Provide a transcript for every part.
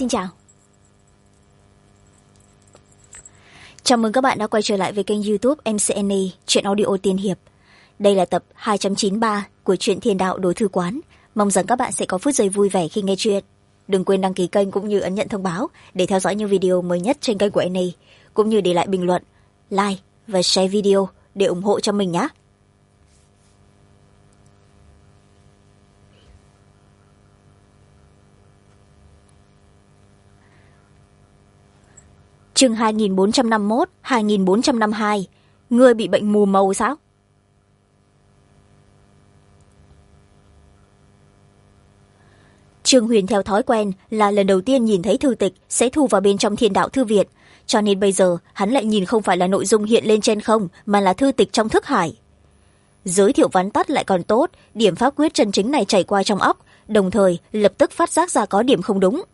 Xin chào. Chào mừng các bạn đã quay trở lại với kênh YouTube MCNE Chuyện Audio Tiên Hiệp. Đây là tập 293 của truyện Thiên Đạo Đối Thư Quán. Mong rằng các bạn sẽ có phút giây vui vẻ khi nghe chuyện. Đừng quên đăng ký kênh cũng như ấn nhận thông báo để theo dõi những video mới nhất trên kênh của NE, cũng như để lại bình luận, like và share video để ủng hộ cho mình nhé. Chương 2451-2452. Ngươi bị bệnh mù màu sao? Trương Huyền theo thói quen là lần đầu tiên nhìn thấy thư tịch sẽ thu vào bên trong Thiên Đạo Thư Viện, cho nên bây giờ hắn lại nhìn không phải là nội dung hiện lên trên không, mà là thư tịch trong thức hải. Giới thiệu vắn tắt lại còn tốt, điểm pháp quyết chân chính này chảy qua trong óc, đồng thời lập tức phát giác ra có điểm không đúng.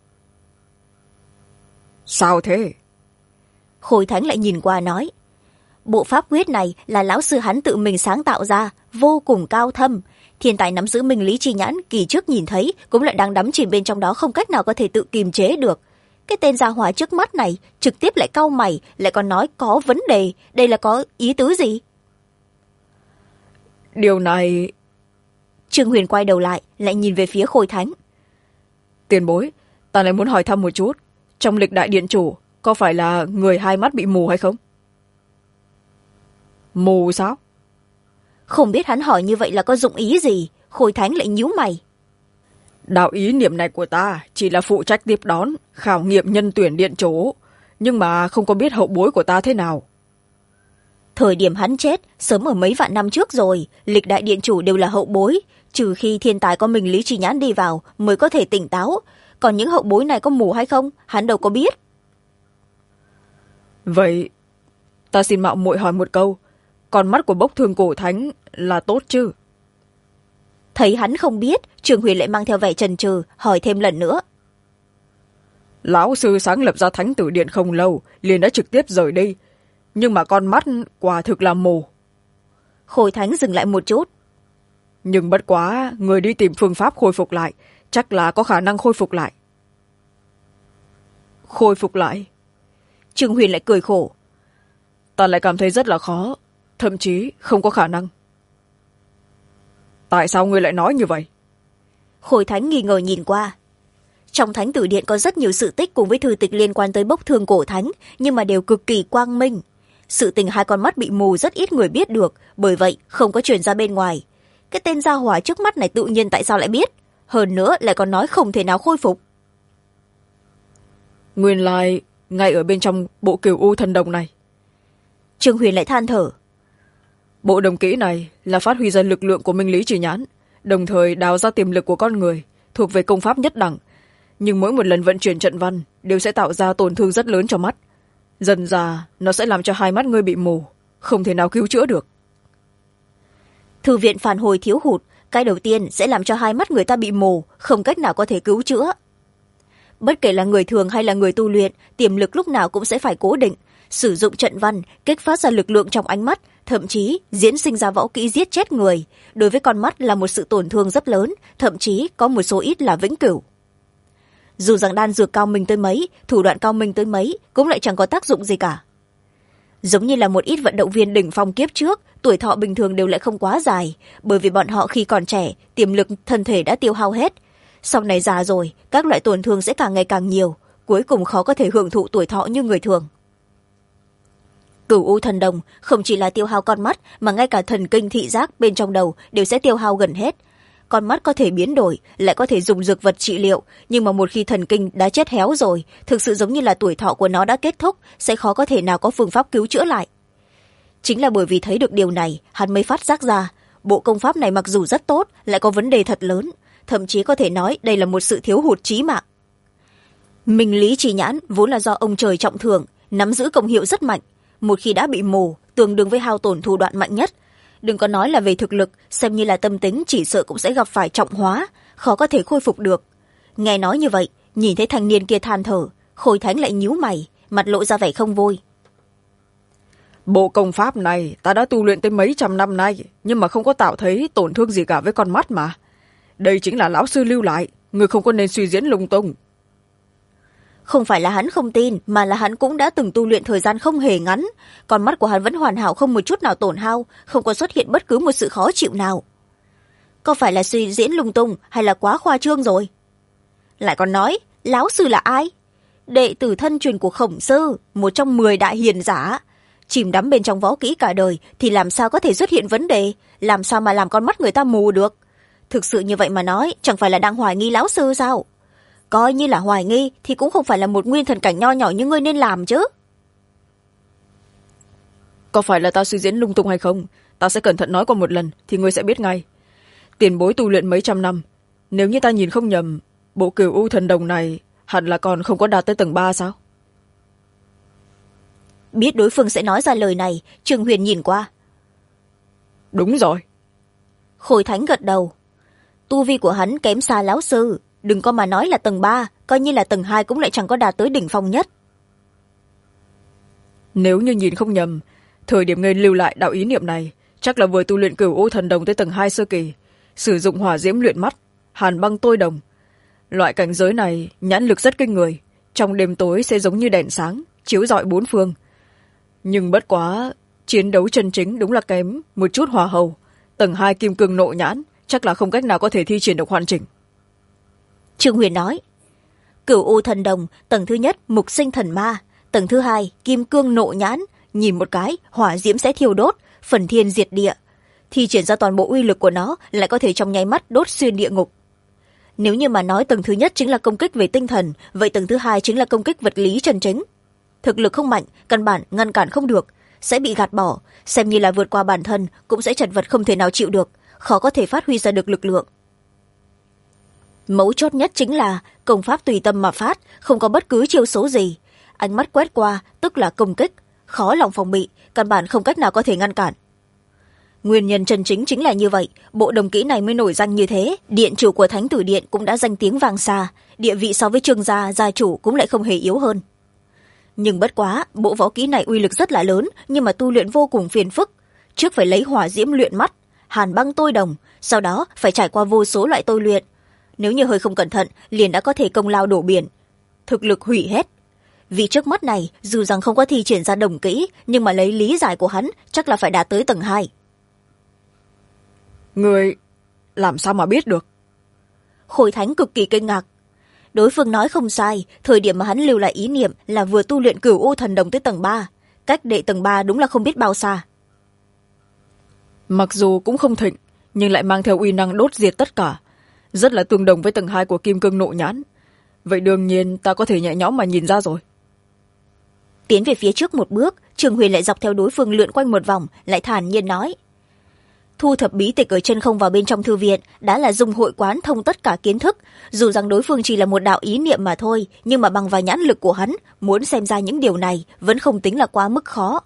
Sao thế? Khôi Thánh lại nhìn qua nói, bộ pháp quyết này là lão sư hắn tự mình sáng tạo ra, vô cùng cao thâm. Thiên tài nắm giữ minh lý chi nhãn kỳ trước nhìn thấy cũng lại đang đắm chìm bên trong đó, không cách nào có thể tự kiềm chế được. Cái tên gia hỏa trước mắt này trực tiếp lại cau mày, lại còn nói có vấn đề. Đây là có ý tứ gì? Điều này... Trương Huyền quay đầu lại nhìn về phía Khôi Thánh. Tiền bối, ta lại muốn hỏi thăm một chút, trong lịch đại điện chủ có phải là người hai mắt bị mù hay không? Mù sao? Không biết hắn hỏi như vậy là có dụng ý gì. Khôi Thánh lại nhíu mày. Đạo ý niệm này của ta chỉ là phụ trách tiếp đón, khảo nghiệm nhân tuyển điện chủ, nhưng mà không có biết hậu bối của ta thế nào. Thời điểm hắn chết sớm ở mấy vạn năm trước rồi, lịch đại điện chủ đều là hậu bối, trừ khi thiên tài có minh lý chi nhãn đi vào mới có thể tỉnh táo. Còn những hậu bối này có mù hay không, hắn đâu có biết. Vậy ta xin mạo muội hỏi một câu, con mắt của Bốc Thương Cổ Thánh là tốt chứ? Thấy hắn không biết, Trương Huyền lại mang theo vẻ chần chừ hỏi thêm lần nữa. Lão sư sáng lập ra Thánh Tử Điện không lâu liền đã trực tiếp rời đi, nhưng mà con mắt quả thực là mù. Khôi Thánh dừng lại một chút. Nhưng bất quá người đi tìm phương pháp khôi phục lại, chắc là có khả năng khôi phục lại. Khôi phục lại? Trương Huyền lại cười khổ. Ta lại cảm thấy rất là khó, thậm chí không có khả năng. Tại sao ngươi lại nói như vậy? Khôi Thánh nghi ngờ nhìn qua. Trong Thánh Tử Điện có rất nhiều sự tích cùng với thư tịch liên quan tới Bốc Thương Cổ Thánh, nhưng mà đều cực kỳ quang minh. Sự tình hai con mắt bị mù rất ít người biết được, bởi vậy không có truyền ra bên ngoài. Cái tên gia hỏa trước mắt này tự nhiên tại sao lại biết? Hơn nữa lại còn nói không thể nào khôi phục. Nguyên lai ngay ở bên trong bộ Cửu U Thần Đồng này. Trương Huyền lại than thở. Bộ đồng kỹ này là phát huy ra lực lượng của minh lý chỉ nhãn, đồng thời đào ra tiềm lực của con người, thuộc về công pháp nhất đẳng. Nhưng mỗi một lần vận chuyển trận văn đều sẽ tạo ra tổn thương rất lớn cho mắt. Dần dà nó sẽ làm cho hai mắt ngươi bị mù, không thể nào cứu chữa được. Thư viện phản hồi thiếu hụt, cái đầu tiên sẽ làm cho hai mắt người ta bị mù, không cách nào có thể cứu chữa. Bất kể là người thường hay là người tu luyện, tiềm lực lúc nào cũng sẽ phải cố định. Sử dụng trận văn, kích phát ra lực lượng trong ánh mắt, thậm chí diễn sinh ra võ kỹ giết chết người. Đối với con mắt là một sự tổn thương rất lớn, thậm chí có một số ít là vĩnh cửu. Dù rằng đan dược cao minh tới mấy, thủ đoạn cao minh tới mấy, cũng lại chẳng có tác dụng gì cả. Giống như là một ít vận động viên đỉnh phong kiếp trước, tuổi thọ bình thường đều lại không quá dài, bởi vì bọn họ khi còn trẻ, tiềm lực thân thể đã tiêu hao hết. Sau này già rồi, các loại tổn thương sẽ càng ngày càng nhiều, cuối cùng khó có thể hưởng thụ tuổi thọ như người thường. Cửu U Thần Đồng không chỉ là tiêu hao con mắt, mà ngay cả thần kinh thị giác bên trong đầu đều sẽ tiêu hao gần hết. Con mắt có thể biến đổi, lại có thể dùng dược vật trị liệu, nhưng mà một khi thần kinh đã chết héo rồi, thực sự giống như là tuổi thọ của nó đã kết thúc, sẽ khó có thể nào có phương pháp cứu chữa lại. Chính là bởi vì thấy được điều này, hắn mới phát giác ra, bộ công pháp này mặc dù rất tốt, lại có vấn đề thật lớn, thậm chí có thể nói đây là một sự thiếu hụt chí mạng. Minh lý chỉ nhãn vốn là do ông trời trọng thưởng, nắm giữ công hiệu rất mạnh. Một khi đã bị mù, tương đương với hao tổn thủ đoạn mạnh nhất. Đừng có nói là về thực lực, xem như là tâm tính chỉ sợ cũng sẽ gặp phải trọng hóa, khó có thể khôi phục được. Nghe nói như vậy, nhìn thấy thanh niên kia than thở, Khôi Thánh lại nhíu mày, mặt lộ ra vẻ không vui. Bộ công pháp này ta đã tu luyện tới mấy trăm năm nay, nhưng mà không có tạo thấy tổn thương gì cả với con mắt mà. Đây chính là lão sư lưu lại, người không có nên suy diễn lung tung. không phải là hắn không tin, mà là hắn cũng đã từng tu luyện thời gian không hề ngắn. Con mắt của hắn vẫn hoàn hảo, không một chút nào tổn hao, không có xuất hiện bất cứ một sự khó chịu nào. Có phải là suy diễn lung tung hay là quá khoa trương rồi? Lại còn nói lão sư là ai? Đệ tử thân truyền của Khổng sư, một trong 10 đại hiền giả. Chìm đắm bên trong võ kỹ cả đời thì làm sao có thể xuất hiện vấn đề, làm sao mà làm con mắt người ta mù được? Thực sự như vậy mà nói, chẳng phải là đang hoài nghi lão sư sao? Coi như là hoài nghi thì cũng không phải là một nguyên thần cảnh nho nhỏ như ngươi nên làm chứ. Có phải là ta suy diễn lung tung hay không? Ta sẽ cẩn thận nói qua một lần thì ngươi sẽ biết ngay. Tiền bối tu luyện mấy trăm năm, nếu như ta nhìn không nhầm, bộ Cửu U thần đồng này hẳn là còn không có đạt tới tầng 3 sao? Biết đối phương sẽ nói ra lời này, Trương Huyền nhìn qua. Đúng rồi. Khôi Thánh gật đầu. Tu vi của hắn kém xa lão sư, đừng có mà nói là tầng 3, coi như là tầng 2 cũng lại chẳng có đạt tới đỉnh phong nhất. Nếu như nhìn không nhầm, thời điểm ngươi lưu lại đạo ý niệm này chắc là vừa tu luyện Cửu U thần đồng tới tầng 2 sơ kỳ, sử dụng hỏa diễm luyện mắt, hàn băng tôi đồng. Loại cảnh giới này nhãn lực rất kinh người, trong đêm tối sẽ giống như đèn sáng chiếu rọi bốn phương. Nhưng bất quá, chiến đấu chân chính đúng là kém một chút hòa hầu. Tầng 2 kim cương nộ nhãn chắc là không cách nào có thể thi triển được hoàn chỉnh. Trương Huyền nói, Cửu U thần đồng tầng thứ nhất mục sinh thần ma, tầng thứ 2 kim cương nộ nhãn, nhìn một cái hỏa diễm sẽ thiêu đốt, phần thiên diệt địa. Thi triển ra toàn bộ uy lực của nó lại có thể trong nháy mắt đốt xuyên địa ngục. Nếu như mà nói tầng thứ nhất chính là công kích về tinh thần, vậy tầng thứ 2 chính là công kích vật lý chân chính. Thực lực không mạnh, căn bản ngăn cản không được, sẽ bị gạt bỏ, xem như là vượt qua bản thân cũng sẽ chật vật không thể nào chịu được, khó có thể phát huy ra được lực lượng. Mấu chốt nhất chính là công pháp tùy tâm mà phát, không có bất cứ chiêu số gì. Ánh mắt quét qua tức là công kích, khó lòng phòng bị, căn bản không cách nào có thể ngăn cản. Nguyên nhân chân chính chính là như vậy, bộ đồng kỹ này mới nổi danh như thế. Điện chủ của Thánh Tử Điện cũng đã danh tiếng vang xa, địa vị so với Trương gia, gia chủ cũng lại không hề yếu hơn. Nhưng bất quá, bộ võ kỹ này uy lực rất là lớn, nhưng mà tu luyện vô cùng phiền phức. Trước phải lấy hỏa diễm luyện mắt, hàn băng tôi đồng, sau đó phải trải qua vô số loại tôi luyện. Nếu như hơi không cẩn thận, liền đã có thể công lao đổ biển, thực lực hủy hết. Vì trước mắt này, dù rằng không có thi triển ra đồng kỹ, nhưng mà lấy lý giải của hắn, chắc là phải đạt tới tầng 2. Người làm sao mà biết được? Khôi Thánh cực kỳ kinh ngạc. Đối phương nói không sai, thời điểm mà hắn lưu lại ý niệm là vừa tu luyện Cửu U thần đồng tới tầng 3, cách đệ tầng 3 đúng là không biết bao xa. Mặc dù cũng không thịnh, nhưng lại mang theo uy năng đốt diệt tất cả, rất là tương đồng với tầng 2 của kim cương nộ nhãn. Vậy đương nhiên ta có thể nhẹ nhõm mà nhìn ra rồi. Tiến về phía trước một bước, Trường Huyền lại dọc theo đối phương lượn quanh một vòng, lại thản nhiên nói, thu thập bí tịch ở chân không vào bên trong thư viện đã là dùng hội quán thông tất cả kiến thức. Dù rằng đối phương chỉ là một đạo ý niệm mà thôi, nhưng mà bằng vào nhãn lực của hắn, muốn xem ra những điều này vẫn không tính là quá mức khó.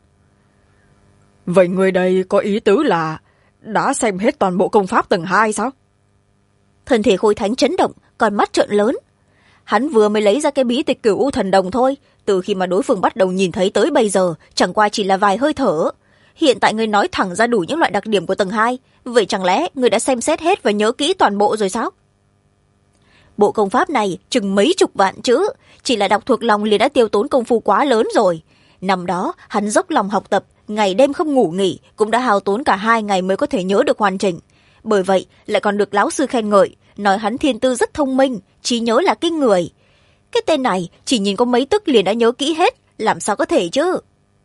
Vậy người đây có ý tứ là đã xem hết toàn bộ công pháp tầng 2 sao? Thân thể Khôi Thánh chấn động, còn mắt trợn lớn. Hắn vừa mới lấy ra cái bí tịch Cửu U thần đồng thôi, từ khi mà đối phương bắt đầu nhìn thấy tới bây giờ chẳng qua chỉ là vài hơi thở. Hiện tại ngươi nói thẳng ra đủ những loại đặc điểm của tầng 2, vậy chẳng lẽ ngươi đã xem xét hết và nhớ kỹ toàn bộ rồi sao? Bộ công pháp này chừng mấy chục vạn chữ, chỉ là đọc thuộc lòng liền đã tiêu tốn công phu quá lớn rồi. Năm đó hắn dốc lòng học tập, ngày đêm không ngủ nghỉ, cũng đã hao tốn cả 2 ngày mới có thể nhớ được hoàn chỉnh. Bởi vậy lại còn được lão sư khen ngợi, nói hắn thiên tư rất thông minh, trí nhớ là kinh người. Cái tên này chỉ nhìn có mấy tức liền đã nhớ kỹ hết, làm sao có thể chứ?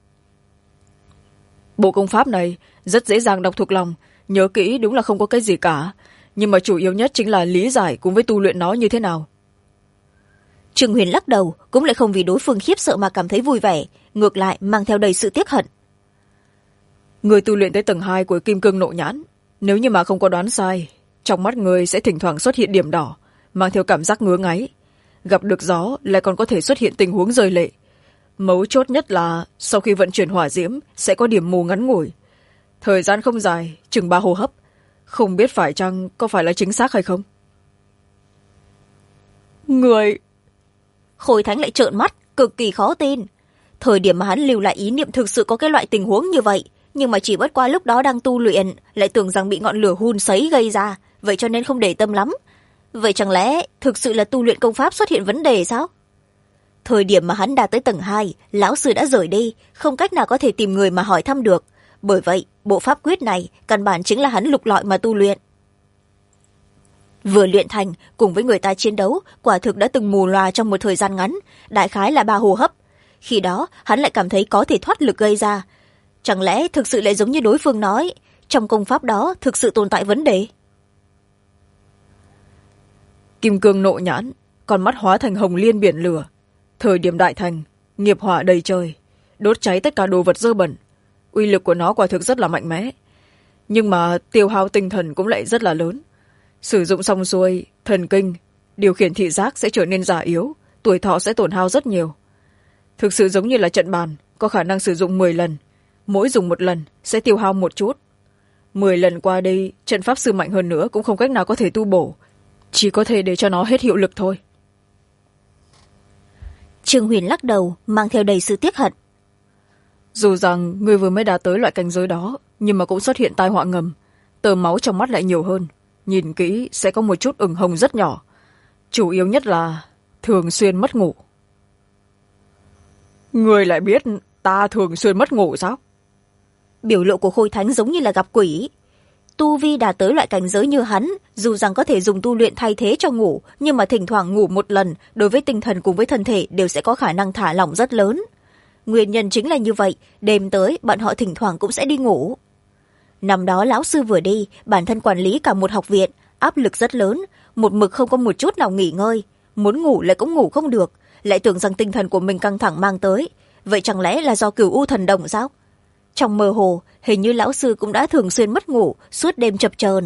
Bộ công pháp này rất dễ dàng đọc thuộc lòng, nhớ kỹ đúng là không có cái gì cả, nhưng mà chủ yếu nhất chính là lý giải cùng với tu luyện nó như thế nào. Trương Huyền lắc đầu, cũng lại không vì đối phương khiếp sợ mà cảm thấy vui vẻ, ngược lại mang theo đầy sự tiếc hận. Người tu luyện tới tầng 2 của kim cương nộ nhãn, nếu như mà không có đoán sai, trong mắt người sẽ thỉnh thoảng xuất hiện điểm đỏ, mang theo cảm giác ngứa ngáy. Gặp được gió lại còn có thể xuất hiện tình huống rơi lệ. Mấu chốt nhất là sau khi vận chuyển hỏa diễm sẽ có điểm mù ngắn ngủi. Thời gian không dài, chừng 3 hô hấp. Không biết phải chăng có phải là chính xác hay không? Người... Khôi Thánh lại trợn mắt, cực kỳ khó tin. Thời điểm mà hắn lưu lại ý niệm thực sự có cái loại tình huống như vậy, nhưng mà chỉ bất qua lúc đó đang tu luyện, lại tưởng rằng bị ngọn lửa hun sấy gây ra, vậy cho nên không để tâm lắm. Vậy chẳng lẽ thực sự là tu luyện công pháp xuất hiện vấn đề sao? Thời điểm mà hắn đạt tới tầng 2, lão sư đã rời đi, không cách nào có thể tìm người mà hỏi thăm được. Bởi vậy, bộ pháp quyết này căn bản chính là hắn lục lọi mà tu luyện. Vừa luyện thành, cùng với người ta chiến đấu, quả thực đã từng mù lòa trong một thời gian ngắn, đại khái là 3 hô hấp. Khi đó, hắn lại cảm thấy có thể thoát lực gây ra. Chẳng lẽ thực sự lại giống như đối phương nói, trong công pháp đó thực sự tồn tại vấn đề? Kim cương nộ nhãn, con mắt hóa thành hồng liên biển lửa. Thời điểm đại thành, nghiệp hỏa đầy trời, đốt cháy tất cả đồ vật dơ bẩn. Uy lực của nó quả thực rất là mạnh mẽ. Nhưng mà tiêu hao tinh thần cũng lại rất là lớn. Sử dụng xong xuôi, thần kinh, điều khiển thị giác sẽ trở nên già yếu, tuổi thọ sẽ tổn hao rất nhiều. Thực sự giống như là trận bàn, có khả năng sử dụng 10 lần. Mỗi dùng một lần sẽ tiêu hao một chút. 10 lần qua đây, trận pháp sư mạnh hơn nữa cũng không cách nào có thể tu bổ. Chỉ có thể để cho nó hết hiệu lực thôi. Trương Huyền lắc đầu, mang theo đầy sự tiếc hận. Dù rằng người vừa mới đạt tới loại cảnh giới đó, nhưng mà cũng xuất hiện tai họa ngầm. Tờ máu trong mắt lại nhiều hơn. Nhìn kỹ sẽ có một chút ửng hồng rất nhỏ. Chủ yếu nhất là thường xuyên mất ngủ. Người lại biết ta thường xuyên mất ngủ sao? Biểu lộ của Khôi Thánh giống như là gặp quỷ. Tu vi đạt tới loại cảnh giới như hắn, dù rằng có thể dùng tu luyện thay thế cho ngủ, nhưng mà thỉnh thoảng ngủ một lần, đối với tinh thần cùng với thân thể đều sẽ có khả năng thả lỏng rất lớn. Nguyên nhân chính là như vậy, đêm tới bọn họ thỉnh thoảng cũng sẽ đi ngủ. Năm đó lão sư vừa đi, bản thân quản lý cả một học viện, áp lực rất lớn, một mực không có một chút nào nghỉ ngơi. Muốn ngủ lại cũng ngủ không được, lại tưởng rằng tinh thần của mình căng thẳng mang tới. Vậy chẳng lẽ là do cửu u thần đồng sao? Trong mơ hồ, hình như lão sư cũng đã thường xuyên mất ngủ, suốt đêm chập chờn.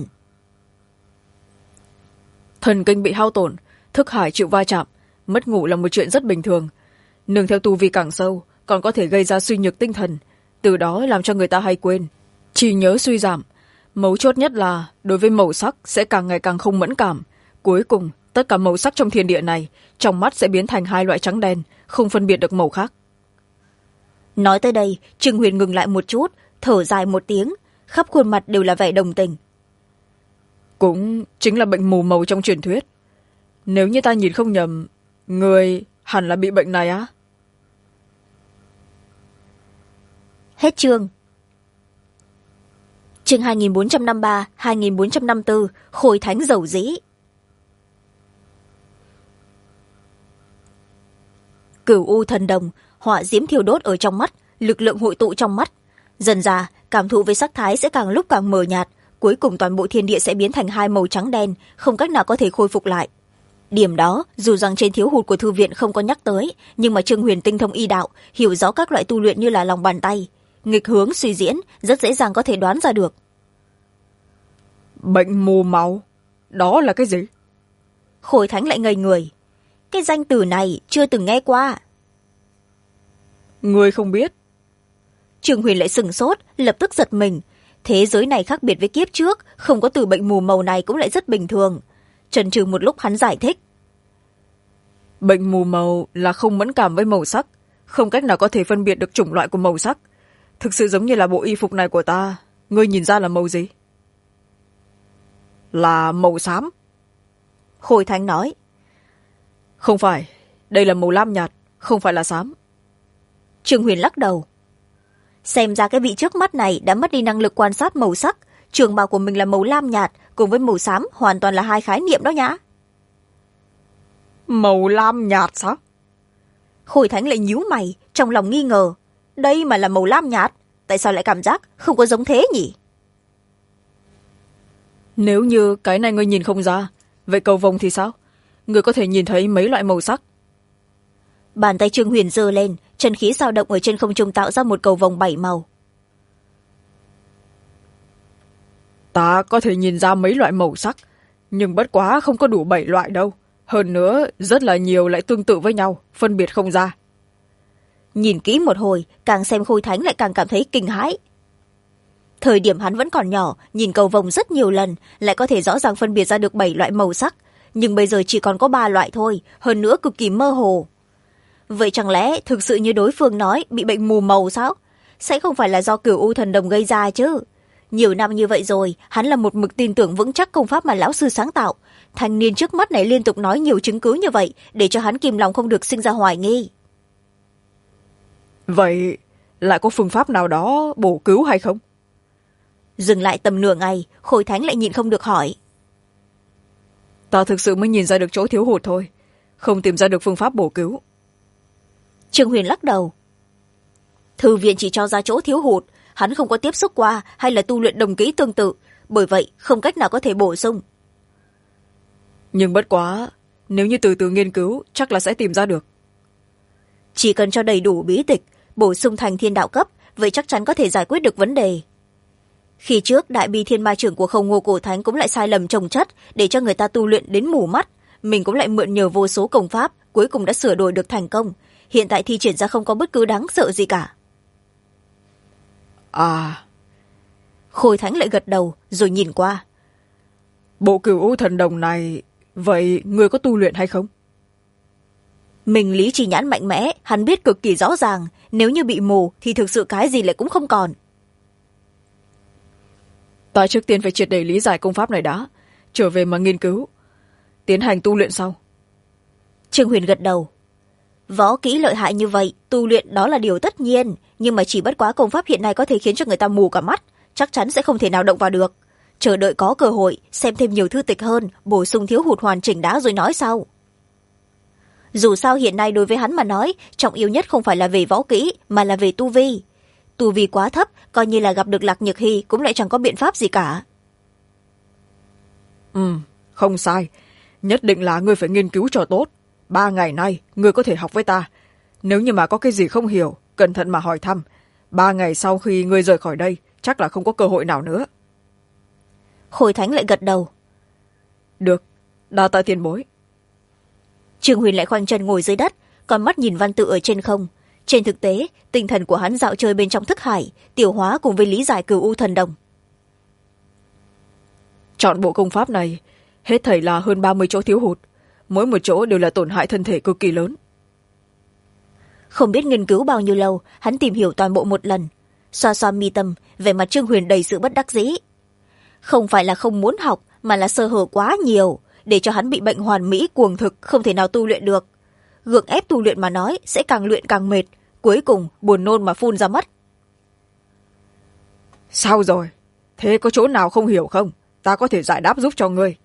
Thần kinh bị hao tổn, thức hải chịu va chạm, mất ngủ là một chuyện rất bình thường. Nương theo tu vi càng sâu, còn có thể gây ra suy nhược tinh thần, từ đó làm cho người ta hay quên, trí nhớ suy giảm. Mấu chốt nhất là đối với màu sắc sẽ càng ngày càng không mẫn cảm. Cuối cùng, tất cả màu sắc trong thiên địa này, trong mắt sẽ biến thành 2 loại trắng đen, không phân biệt được màu khác. Nói tới đây, Trương Huyền ngừng lại một chút, thở dài một tiếng, khắp khuôn mặt đều là vẻ đồng tình. Cũng chính là bệnh mù màu trong truyền thuyết. Nếu như ta nhìn không nhầm, người hẳn là bị bệnh này á? Hết chương. Chương 2453, 2454, Khôi Thánh dầu dĩ. Cửu u thần đồng, hỏa diễm thiêu đốt ở trong mắt, lực lượng hội tụ trong mắt. Dần dà, cảm thụ với sắc thái sẽ càng lúc càng mờ nhạt, cuối cùng toàn bộ thiên địa sẽ biến thành 2 màu trắng đen, không cách nào có thể khôi phục lại. Điểm đó, dù rằng trên thiếu hụt của thư viện không có nhắc tới, nhưng mà Trương Huyền tinh thông y đạo, hiểu rõ các loại tu luyện như là lòng bàn tay. Nghịch hướng suy diễn, rất dễ dàng có thể đoán ra được. Bệnh mù máu? Đó là cái gì? Khôi Thánh lại ngây người. Cái danh từ này chưa từng nghe qua. Người không biết? Trương Huyền lại sừng sốt, lập tức giật mình. Thế giới này khác biệt với kiếp trước, không có từ bệnh mù màu này cũng lại rất bình thường. Chần chừ một lúc hắn giải thích. Bệnh mù màu là không mẫn cảm với màu sắc, không cách nào có thể phân biệt được chủng loại của màu sắc. Thực sự giống như là bộ y phục này của ta, ngươi nhìn ra là màu gì? Là màu xám. Khôi Thánh nói. Không phải, đây là màu lam nhạt, không phải là xám. Trương Huyền lắc đầu. Xem ra cái vị trước mắt này đã mất đi năng lực quan sát màu sắc. Trường bào của mình là màu lam nhạt, cùng với màu xám hoàn toàn là 2 khái niệm đó nhá. Màu lam nhạt sao? Khôi Thánh lại nhíu mày, trong lòng nghi ngờ. Đây mà là màu lam nhạt, tại sao lại cảm giác không có giống thế nhỉ? Nếu như cái này ngươi nhìn không ra, vậy cầu vồng thì sao? Ngươi có thể nhìn thấy mấy loại màu sắc. Bàn tay Trương Huyền giơ lên, chân khí dao động ở trên không trung tạo ra một cầu vồng 7 màu. Ta có thể nhìn ra mấy loại màu sắc, nhưng bất quá không có đủ 7 loại đâu. Hơn nữa, rất là nhiều lại tương tự với nhau, phân biệt không ra. Nhìn kỹ một hồi, càng xem Khôi Thánh lại càng cảm thấy kinh hãi. Thời điểm hắn vẫn còn nhỏ, nhìn cầu vồng rất nhiều lần, lại có thể rõ ràng phân biệt ra được 7 loại màu sắc. Nhưng bây giờ chỉ còn có 3 loại thôi, hơn nữa cực kỳ mơ hồ. Vậy chẳng lẽ thực sự như đối phương nói bị bệnh mù màu sao? Sẽ không phải là do cửu u thần đồng gây ra chứ? nhiều năm như vậy rồi, hắn là một mực tin tưởng vững chắc công pháp mà lão sư sáng tạo. Thanh niên trước mắt này liên tục nói nhiều chứng cứ như vậy, để cho hắn kìm lòng không được sinh ra hoài nghi. Vậy lại có phương pháp nào đó bổ cứu hay không? Dừng lại tầm nửa ngày, Khôi Thánh lại nhịn không được hỏi. Ta thực sự mới nhìn ra được chỗ thiếu hụt thôi, không tìm ra được phương pháp bổ cứu. Trương Huyền lắc đầu. Thư viện chỉ cho ra chỗ thiếu hụt, hắn không có tiếp xúc qua hay là tu luyện đồng kỹ tương tự, bởi vậy không cách nào có thể bổ sung. Nhưng bất quá, nếu như từ từ nghiên cứu chắc là sẽ tìm ra được. Chỉ cần cho đầy đủ bí tịch, bổ sung thành thiên đạo cấp, vậy chắc chắn có thể giải quyết được vấn đề. Khi trước đại bi thiên ma trưởng của Không Ngô Cổ Thánh cũng lại sai lầm trồng chất, để cho người ta tu luyện đến mù mắt. Mình cũng lại mượn nhờ vô số công pháp, cuối cùng đã sửa đổi được thành công. Hiện tại thi triển ra không có bất cứ đáng sợ gì cả. À. Khôi Thánh lại gật đầu rồi nhìn qua. Bộ Cửu U Thần Đồng này, vậy người có tu luyện hay không? Mình lý trí nhãn mạnh mẽ, hắn biết cực kỳ rõ ràng, nếu như bị mù thì thực sự cái gì lại cũng không còn. Ta trước tiên phải triệt để lý giải công pháp này đã, trở về mà nghiên cứu, tiến hành tu luyện sau. Trương Huyền gật đầu. Võ kỹ lợi hại như vậy, tu luyện đó là điều tất nhiên, nhưng mà chỉ bất quá công pháp hiện nay có thể khiến cho người ta mù cả mắt, chắc chắn sẽ không thể nào động vào được. Chờ đợi có cơ hội, xem thêm nhiều thư tịch hơn, bổ sung thiếu hụt hoàn chỉnh đã rồi nói sau. Dù sao hiện nay đối với hắn mà nói, trọng yếu nhất không phải là về võ kỹ, mà là về tu vi. Tu vi quá thấp, coi như là gặp được Lạc Nhược Hy cũng lại chẳng có biện pháp gì cả. Không sai. Nhất định là ngươi phải nghiên cứu cho tốt. 3 ngày nay, ngươi có thể học với ta. Nếu như mà có cái gì không hiểu, cẩn thận mà hỏi thăm. 3 ngày sau khi ngươi rời khỏi đây, chắc là không có cơ hội nào nữa. Khôi Thánh lại gật đầu. Được, đa tạ tiền bối. Trương Huyền lại khoanh chân ngồi dưới đất, con mắt nhìn văn tự ở trên không. Trên thực tế, tinh thần của hắn dạo chơi bên trong thức hải, tiêu hóa cùng với lý giải Cửu U Thần Đồng. Chọn bộ công pháp này, hết thảy là hơn 30 chỗ thiếu hụt. Mỗi một chỗ đều là tổn hại thân thể cực kỳ lớn. Không biết nghiên cứu bao nhiêu lâu, hắn tìm hiểu toàn bộ một lần. Xoa xoa mi tâm, vẻ mặt Trương Huyền đầy sự bất đắc dĩ. Không phải là không muốn học, mà là sơ hở quá nhiều, để cho hắn bị bệnh hoàn mỹ cuồng thực, không thể nào tu luyện được. Gượng ép tu luyện mà nói, sẽ càng luyện càng mệt, cuối cùng buồn nôn mà phun ra mất. Sao rồi? Thế có chỗ nào không hiểu không? Ta có thể giải đáp giúp cho ngươi.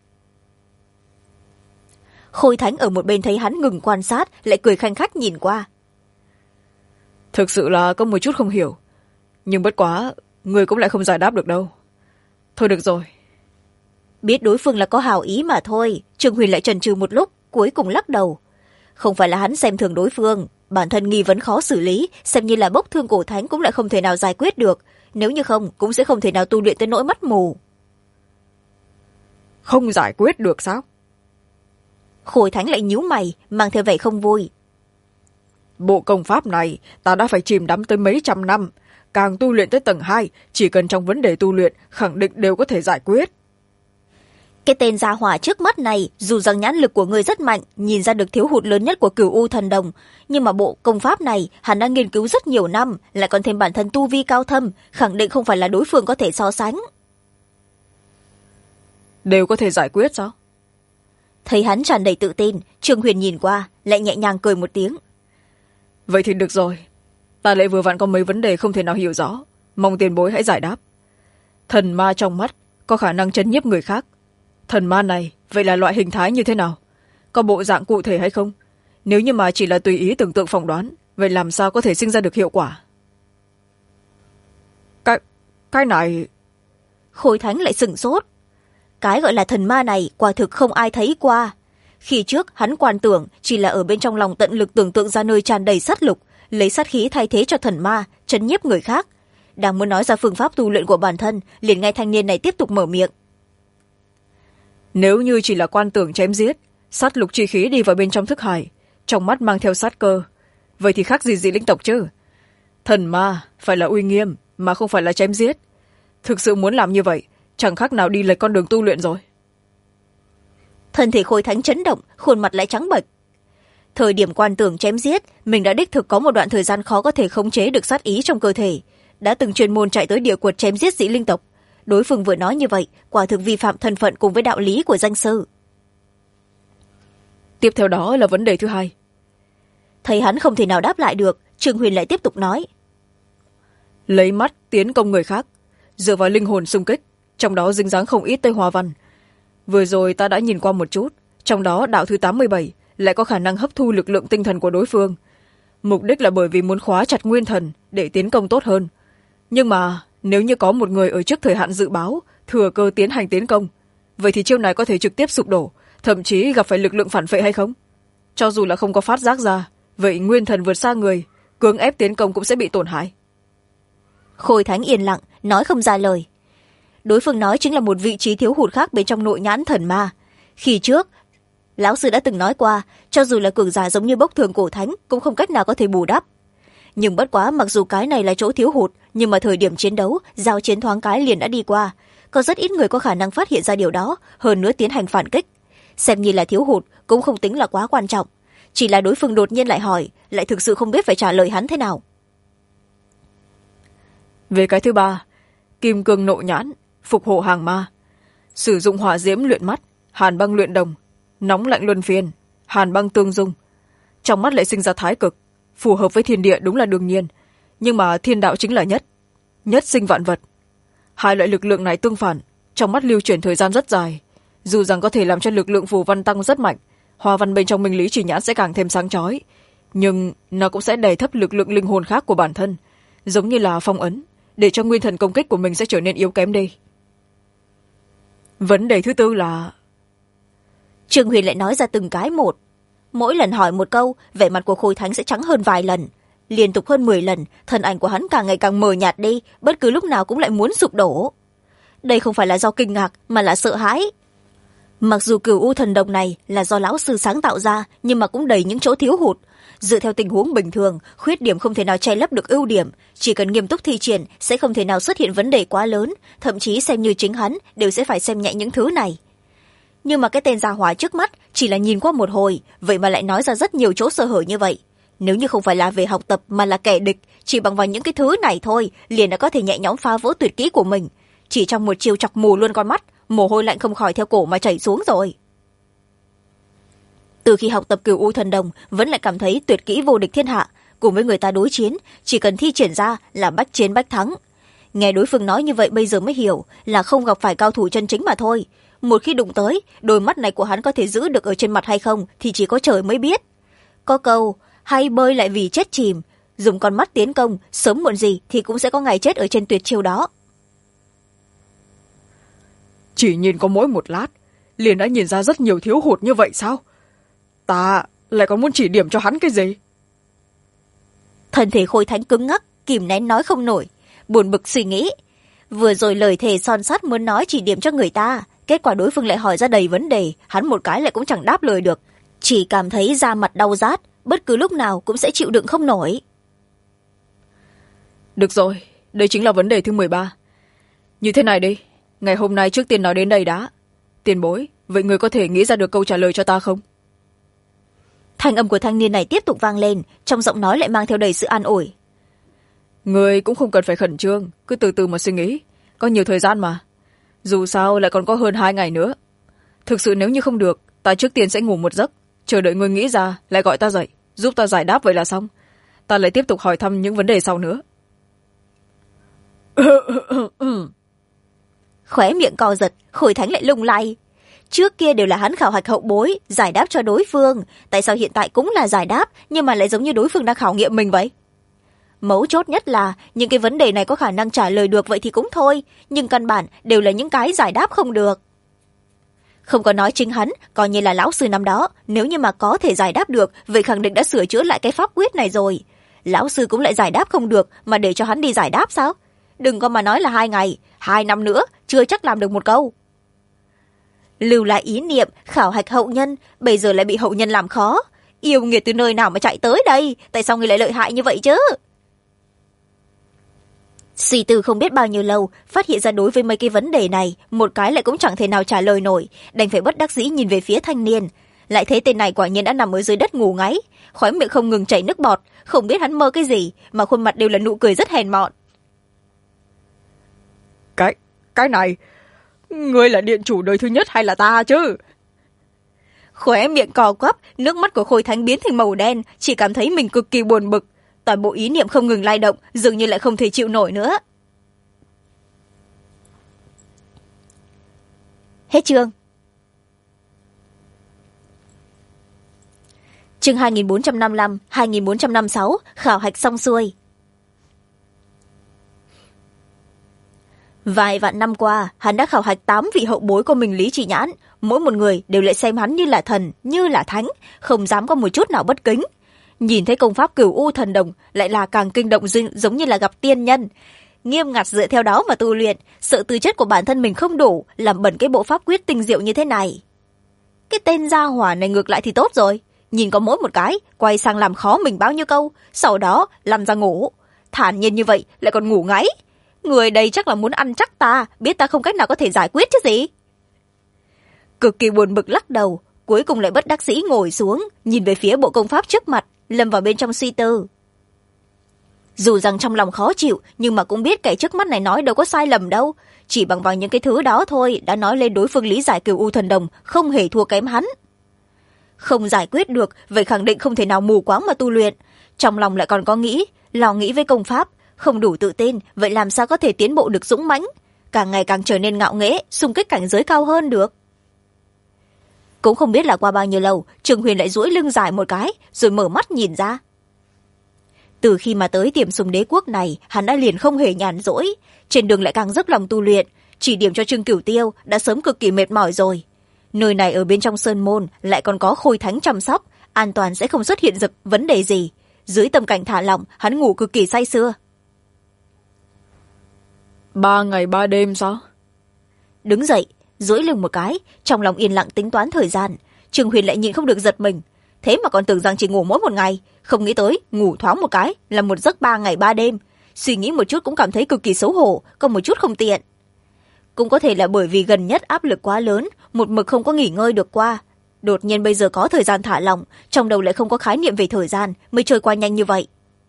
Khôi Thánh ở một bên thấy hắn ngừng quan sát, lại cười khanh khách nhìn qua. Thực sự là có một chút không hiểu, nhưng bất quá ngươi cũng lại không giải đáp được đâu. Thôi được rồi. Biết đối phương là có hảo ý mà thôi, Trương Huyền lại chần chừ một lúc, cuối cùng lắc đầu. Không phải là hắn xem thường đối phương, bản thân nghi vấn khó xử lý, xem như là bốc thương Cổ Thánh cũng lại không thể nào giải quyết được, nếu như không cũng sẽ không thể nào tu luyện tới nỗi mắt mù. Không giải quyết được sao? Khôi Thánh lại nhíu mày, mang theo vẻ không vui. Bộ công pháp này ta đã phải chìm đắm tới mấy trăm năm, càng tu luyện tới tầng 2, chỉ cần trong vấn đề tu luyện khẳng định đều có thể giải quyết. Cái tên gia hỏa trước mắt này, dù rằng nhãn lực của người rất mạnh, nhìn ra được thiếu hụt lớn nhất của Cửu U Thần Đồng, nhưng mà bộ công pháp này hắn đã nghiên cứu rất nhiều năm, lại còn thêm bản thân tu vi cao thâm, khẳng định không phải là đối phương có thể so sánh. Đều có thể giải quyết sao? Thấy hắn tràn đầy tự tin, Trương Huyền nhìn qua, lại nhẹ nhàng cười một tiếng. Vậy thì được rồi. Ta lại vừa vặn có mấy vấn đề không thể nào hiểu rõ, mong tiền bối hãy giải đáp. Thần ma trong mắt có khả năng chấn nhiếp người khác. Thần ma này vậy là loại hình thái như thế nào? Có bộ dạng cụ thể hay không? Nếu như mà chỉ là tùy ý tưởng tượng phỏng đoán, vậy làm sao có thể sinh ra được hiệu quả? Cái này... Khôi Thánh lại sửng sốt. Cái gọi là thần ma này quả thực không ai thấy qua. Khi trước hắn quan tưởng chỉ là ở bên trong lòng tận lực tưởng tượng ra nơi tràn đầy sát lục, lấy sát khí thay thế cho thần ma, chấn nhiếp người khác. Đang muốn nói ra phương pháp tu luyện của bản thân, liền nghe thanh niên này tiếp tục mở miệng. Nếu như chỉ là quan tưởng chém giết, sát lục chi khí đi vào bên trong thức hải, trong mắt mang theo sát cơ, vậy thì khác gì dị linh tộc chứ? Thần ma phải là uy nghiêm, mà không phải là chém giết. Thực sự muốn làm như vậy, chẳng khác nào đi lệch con đường tu luyện rồi. Thân thể Khôi Thánh chấn động, khuôn mặt lại trắng bệch. Thời điểm quan tưởng chém giết, mình đã đích thực có một đoạn thời gian khó có thể khống chế được sát ý trong cơ thể, đã từng chuyên môn chạy tới địa quật chém giết dị linh tộc. đối phương vừa nói như vậy quả thực vi phạm thân phận cùng với đạo lý của danh sư. Tiếp theo đó là vấn đề thứ hai. Thấy hắn không thể nào đáp lại được, Trương Huyền lại tiếp tục nói. Lấy mắt tiến công người khác, dựa vào linh hồn xung kích, trong đó dính dáng không ít tới hoa văn. Vừa rồi ta đã nhìn qua một chút, trong đó đạo thứ 87 lại có khả năng hấp thu lực lượng tinh thần của đối phương. Mục đích là bởi vì muốn khóa chặt nguyên thần để tiến công tốt hơn. Nhưng mà nếu như có một người ở trước thời hạn dự báo thừa cơ tiến hành tiến công, vậy thì chiêu này có thể trực tiếp sụp đổ, thậm chí gặp phải lực lượng phản phệ hay không? Cho dù là không có phát giác ra, vậy nguyên thần vượt xa người, cưỡng ép tiến công cũng sẽ bị tổn hại. Khôi Thánh yên lặng, nói không ra lời. Đối phương nói chính là một vị trí thiếu hụt khác bên trong nội nhãn thần ma. Khi trước, lão sư đã từng nói qua, cho dù là cường giả giống như bốc thường cổ thánh cũng không cách nào có thể bù đắp. Nhưng bất quá mặc dù cái này là chỗ thiếu hụt, nhưng mà thời điểm chiến đấu, giao chiến thoáng cái liền đã đi qua. Có rất ít người có khả năng phát hiện ra điều đó, hơn nữa tiến hành phản kích. Xem như là thiếu hụt cũng không tính là quá quan trọng. Chỉ là đối phương đột nhiên lại hỏi, lại thực sự không biết phải trả lời hắn thế nào. Về cái thứ ba, kim cương nội nhãn, phục hộ hàng ma. Sử dụng hỏa diễm luyện mắt, hàn băng luyện đồng, nóng lạnh luân phiên, hàn băng tương dung. Trong mắt lại sinh ra thái cực, phù hợp với thiên địa đúng là đương nhiên. Nhưng mà thiên đạo chính là nhất, nhất sinh vạn vật. Hai loại lực lượng này tương phản, trong mắt lưu chuyển thời gian rất dài. Dù rằng có thể làm cho lực lượng phù văn tăng rất mạnh, hoa văn bên trong minh lý chỉ nhãn sẽ càng thêm sáng chói, nhưng nó cũng sẽ đè thấp lực lượng linh hồn khác của bản thân, giống như là phong ấn, để cho nguyên thần công kích của mình sẽ trở nên yếu kém đi. Vấn đề thứ tư là... Trương Huyền lại nói ra từng cái một. Mỗi lần hỏi một câu, vẻ mặt của Khôi Thánh sẽ trắng hơn vài lần. Liên tục hơn 10 lần, thân ảnh của hắn càng ngày càng mờ nhạt đi, bất cứ lúc nào cũng lại muốn sụp đổ. Đây không phải là do kinh ngạc, mà là sợ hãi. Mặc dù Cửu U thần đồng này là do lão sư sáng tạo ra, nhưng mà cũng đầy những chỗ thiếu hụt. Dựa theo tình huống bình thường, khuyết điểm không thể nào che lấp được ưu điểm, chỉ cần nghiêm túc thi triển sẽ không thể nào xuất hiện vấn đề quá lớn, thậm chí xem như chính hắn đều sẽ phải xem nhẹ những thứ này. Nhưng mà cái tên gia hỏa trước mắt chỉ là nhìn qua một hồi, vậy mà lại nói ra rất nhiều chỗ sơ hở như vậy. Nếu như không phải là về học tập mà là kẻ địch, chỉ bằng vào những cái thứ này thôi liền đã có thể nhẹ nhõm phá vỡ tuyệt kỹ của mình. Chỉ trong một chiều chọc mù luôn con mắt, mồ hôi lạnh không khỏi theo cổ mà chảy xuống rồi. Từ khi học tập Cửu U thần đồng, vẫn lại cảm thấy tuyệt kỹ vô địch thiên hạ, cùng với người ta đối chiến chỉ cần thi triển ra là bách chiến bách thắng. Nghe đối phương nói như vậy bây giờ mới hiểu là không gặp phải cao thủ chân chính mà thôi. Một khi đụng tới, đôi mắt này của hắn có thể giữ được ở trên mặt hay không thì chỉ có trời mới biết. Có câu hay bơi lại vì chết chìm, dùng con mắt tiến công, sớm muộn gì thì cũng sẽ có ngày chết ở trên tuyệt chiêu đó. Chỉ nhìn có mỗi một lát liền đã nhìn ra rất nhiều thiếu hụt như vậy sao? Ta lại còn muốn chỉ điểm cho hắn cái gì? Thân thể Khôi Thánh cứng ngắc, kìm nén nói không nổi, buồn bực suy nghĩ. Vừa rồi lời thề son sắt muốn nói chỉ điểm cho người ta, kết quả đối phương lại hỏi ra đầy vấn đề, hắn một cái lại cũng chẳng đáp lời được, chỉ cảm thấy da mặt đau rát, bất cứ lúc nào cũng sẽ chịu đựng không nổi. Được rồi, đây chính là vấn đề thứ 13. Như thế này đi, ngày hôm nay trước tiên nói đến đây đã. Tiền bối, vậy người có thể nghĩ ra được câu trả lời cho ta không? Thanh âm của thanh niên này tiếp tục vang lên, trong giọng nói lại mang theo đầy sự an ủi. Người cũng không cần phải khẩn trương, cứ từ từ mà suy nghĩ, có nhiều thời gian mà. Dù sao lại còn có hơn 2 ngày nữa. Thực sự nếu như không được, ta trước tiên sẽ ngủ một giấc, chờ đợi người nghĩ ra lại gọi ta dậy, giúp ta giải đáp vậy là xong. Ta lại tiếp tục hỏi thăm những vấn đề sau nữa. Khóe miệng co giật, Khôi Thánh lại lung lay. Trước kia đều là hắn khảo hạch hậu bối, giải đáp cho đối phương, tại sao hiện tại cũng là giải đáp nhưng mà lại giống như đối phương đang khảo nghiệm mình vậy? Mấu chốt nhất là những cái vấn đề này có khả năng trả lời được vậy thì cũng thôi, nhưng căn bản đều là những cái giải đáp không được. Không có nói chính hắn, coi như là lão sư năm đó, nếu như mà có thể giải đáp được, vậy khẳng định đã sửa chữa lại cái pháp quyết này rồi. Lão sư cũng lại giải đáp không được, mà để cho hắn đi giải đáp sao? Đừng có mà nói là 2 ngày, 2 năm nữa, chưa chắc làm được một câu. Lưu lại ý niệm, khảo hạch hậu nhân, bây giờ lại bị hậu nhân làm khó. Yêu nghiệt từ nơi nào mà chạy tới đây, tại sao người lại lợi hại như vậy chứ? Suy tư không biết bao nhiêu lâu, phát hiện ra đối với mấy cái vấn đề này, một cái lại cũng chẳng thể nào trả lời nổi, đành phải bất đắc dĩ nhìn về phía thanh niên. Lại thấy tên này quả nhiên đã nằm ở dưới đất ngủ ngáy, khóe miệng không ngừng chảy nước bọt, không biết hắn mơ cái gì, mà khuôn mặt đều là nụ cười rất hèn mọn. cái này, ngươi là điện chủ đời thứ nhất hay là ta chứ? Khóe miệng cò quắp, nước mắt của Khôi Thánh biến thành màu đen, chỉ cảm thấy mình cực kỳ buồn bực. Toàn bộ ý niệm không ngừng lay động, dường như lại không thể chịu nổi nữa. Hết chương. Chương 2455, 2456, khảo hạch xong xuôi. Vài vạn năm qua, hắn đã khảo hạch 8 vị hậu bối của mình Lý Chỉ Nhãn. Mỗi một người đều lại xem hắn như là thần, như là thánh, không dám có một chút nào bất kính. Nhìn thấy công pháp Cửu U Thần Đồng lại là càng kinh động giống như là gặp tiên nhân. Nghiêm ngặt dựa theo đó mà tu luyện, sợ tư chất của bản thân mình không đủ, làm bẩn cái bộ pháp quyết tinh diệu như thế này. Cái tên gia hỏa này ngược lại thì tốt rồi. Nhìn có mỗi một cái, quay sang làm khó mình bao nhiêu câu, sau đó làm ra ngủ. Thản nhiên như vậy, lại còn ngủ ngáy. Người đây chắc là muốn ăn chắc ta, biết ta không cách nào có thể giải quyết chứ gì. Cực kỳ buồn bực lắc đầu, cuối cùng lại bất đắc dĩ ngồi xuống, nhìn về phía bộ công pháp trước mặt, lâm vào bên trong suy tư. Dù rằng trong lòng khó chịu, nhưng mà cũng biết kẻ trước mắt này nói đâu có sai lầm đâu. Chỉ bằng vào những cái thứ đó thôi đã nói lên đối phương lý giải Cửu U Thần Đồng không hề thua kém hắn. Không giải quyết được, vậy khẳng định không thể nào mù quáng mà tu luyện. Trong lòng lại còn có lo nghĩ với công pháp, không đủ tự tin, vậy làm sao có thể tiến bộ được dũng mãnh, càng ngày càng trở nên ngạo nghễ, xung kích cảnh giới cao hơn được. Cũng không biết là qua bao nhiêu lâu, Trường Huyền lại duỗi lưng dài một cái, rồi mở mắt nhìn ra. Từ khi mà tới Tiềm Sùng Đế quốc này, hắn đã liền không hề nhàn rỗi, trên đường lại càng dốc lòng tu luyện, chỉ điểm cho Trương Cửu Tiêu đã sớm cực kỳ mệt mỏi rồi. Nơi này ở bên trong sơn môn lại còn có Khôi Thánh chăm sóc, an toàn sẽ không xuất hiện vấn đề gì. Dưới tâm cảnh thả lỏng, hắn ngủ cực kỳ say sưa. 3 ngày 3 đêm sao? Đứng dậy, duỗi lưng một cái, trong lòng yên lặng tính toán thời gian. Trường Huyền lại nhìn không được giật mình, thế mà còn tưởng rằng chỉ ngủ mỗi một ngày, không nghĩ tới ngủ thoáng một cái là một giấc 3 ngày 3 đêm. Suy nghĩ một chút cũng cảm thấy cực kỳ xấu hổ, còn một chút không tiện. Cũng có thể là bởi vì gần nhất áp lực quá lớn, một mực không có nghỉ ngơi được qua. Đột nhiên bây giờ có thời gian thả lỏng, trong đầu lại không có khái niệm về thời gian, mới trôi qua nhanh như vậy.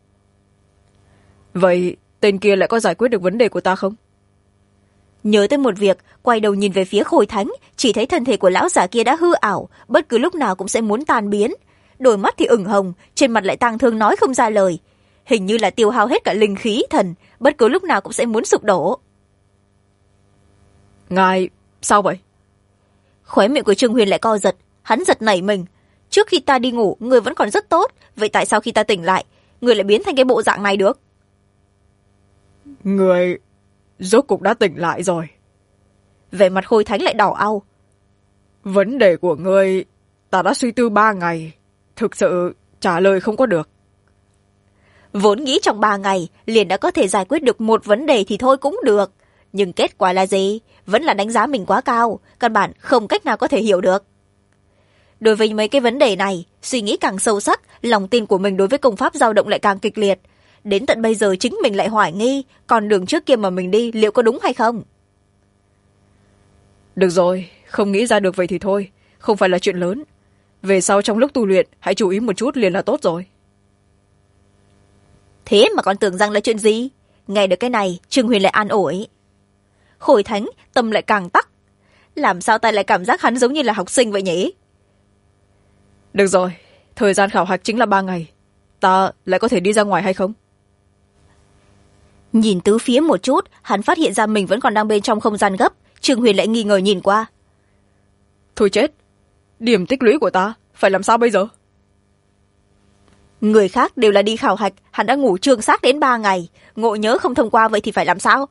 Vậy tên kia lại có giải quyết được vấn đề của ta không? Nhớ tới một việc, quay đầu nhìn về phía Khôi Thánh, chỉ thấy thân thể của lão già kia đã hư ảo, bất cứ lúc nào cũng sẽ muốn tan biến. Đôi mắt thì ửng hồng, trên mặt lại tang thương nói không ra lời. Hình như là tiêu hao hết cả linh khí thần, bất cứ lúc nào cũng sẽ muốn sụp đổ. Ngài, sao vậy? Khóe miệng của Trương Huyền lại co giật, hắn giật nảy mình. Trước khi ta đi ngủ, người vẫn còn rất tốt, vậy tại sao khi ta tỉnh lại, người lại biến thành cái bộ dạng này được? Người rốt cục đã tỉnh lại rồi. Vẻ mặt Khôi Thánh lại đỏ au. Vấn đề của ngươi ta đã suy tư 3 ngày, thực sự trả lời không có được. Vốn nghĩ trong 3 ngày liền đã có thể giải quyết được một vấn đề thì thôi cũng được, nhưng kết quả là gì? Vẫn là đánh giá mình quá cao, căn bản không cách nào có thể hiểu được. Đối với mấy cái vấn đề này, suy nghĩ càng sâu sắc, lòng tin của mình đối với công pháp dao động lại càng kịch liệt. Đến tận bây giờ chính mình lại hoài nghi, còn đường trước kia mà mình đi liệu có đúng hay không? Được rồi, không nghĩ ra được vậy thì thôi, không phải là chuyện lớn. Về sau trong lúc tu luyện, hãy chú ý một chút liền là tốt rồi. Thế mà còn tưởng rằng là chuyện gì? Nghe được cái này, Trương Huyền lại an ủi. Khôi Thánh, tâm lại càng tắc. Làm sao ta lại cảm giác hắn giống như là học sinh vậy nhỉ? Được rồi, thời gian khảo hạch chính là 3 ngày. Ta lại có thể đi ra ngoài hay không? Nhìn tứ phía một chút, hắn phát hiện ra mình vẫn còn đang bên trong không gian gấp. Trương Huyền lại nghi ngờ nhìn qua. Thôi chết, điểm tích lũy của ta phải làm sao bây giờ? Người khác đều là đi khảo hạch, hắn đã ngủ trương xác đến 3 ngày, ngộ nhớ không thông qua vậy thì phải làm sao?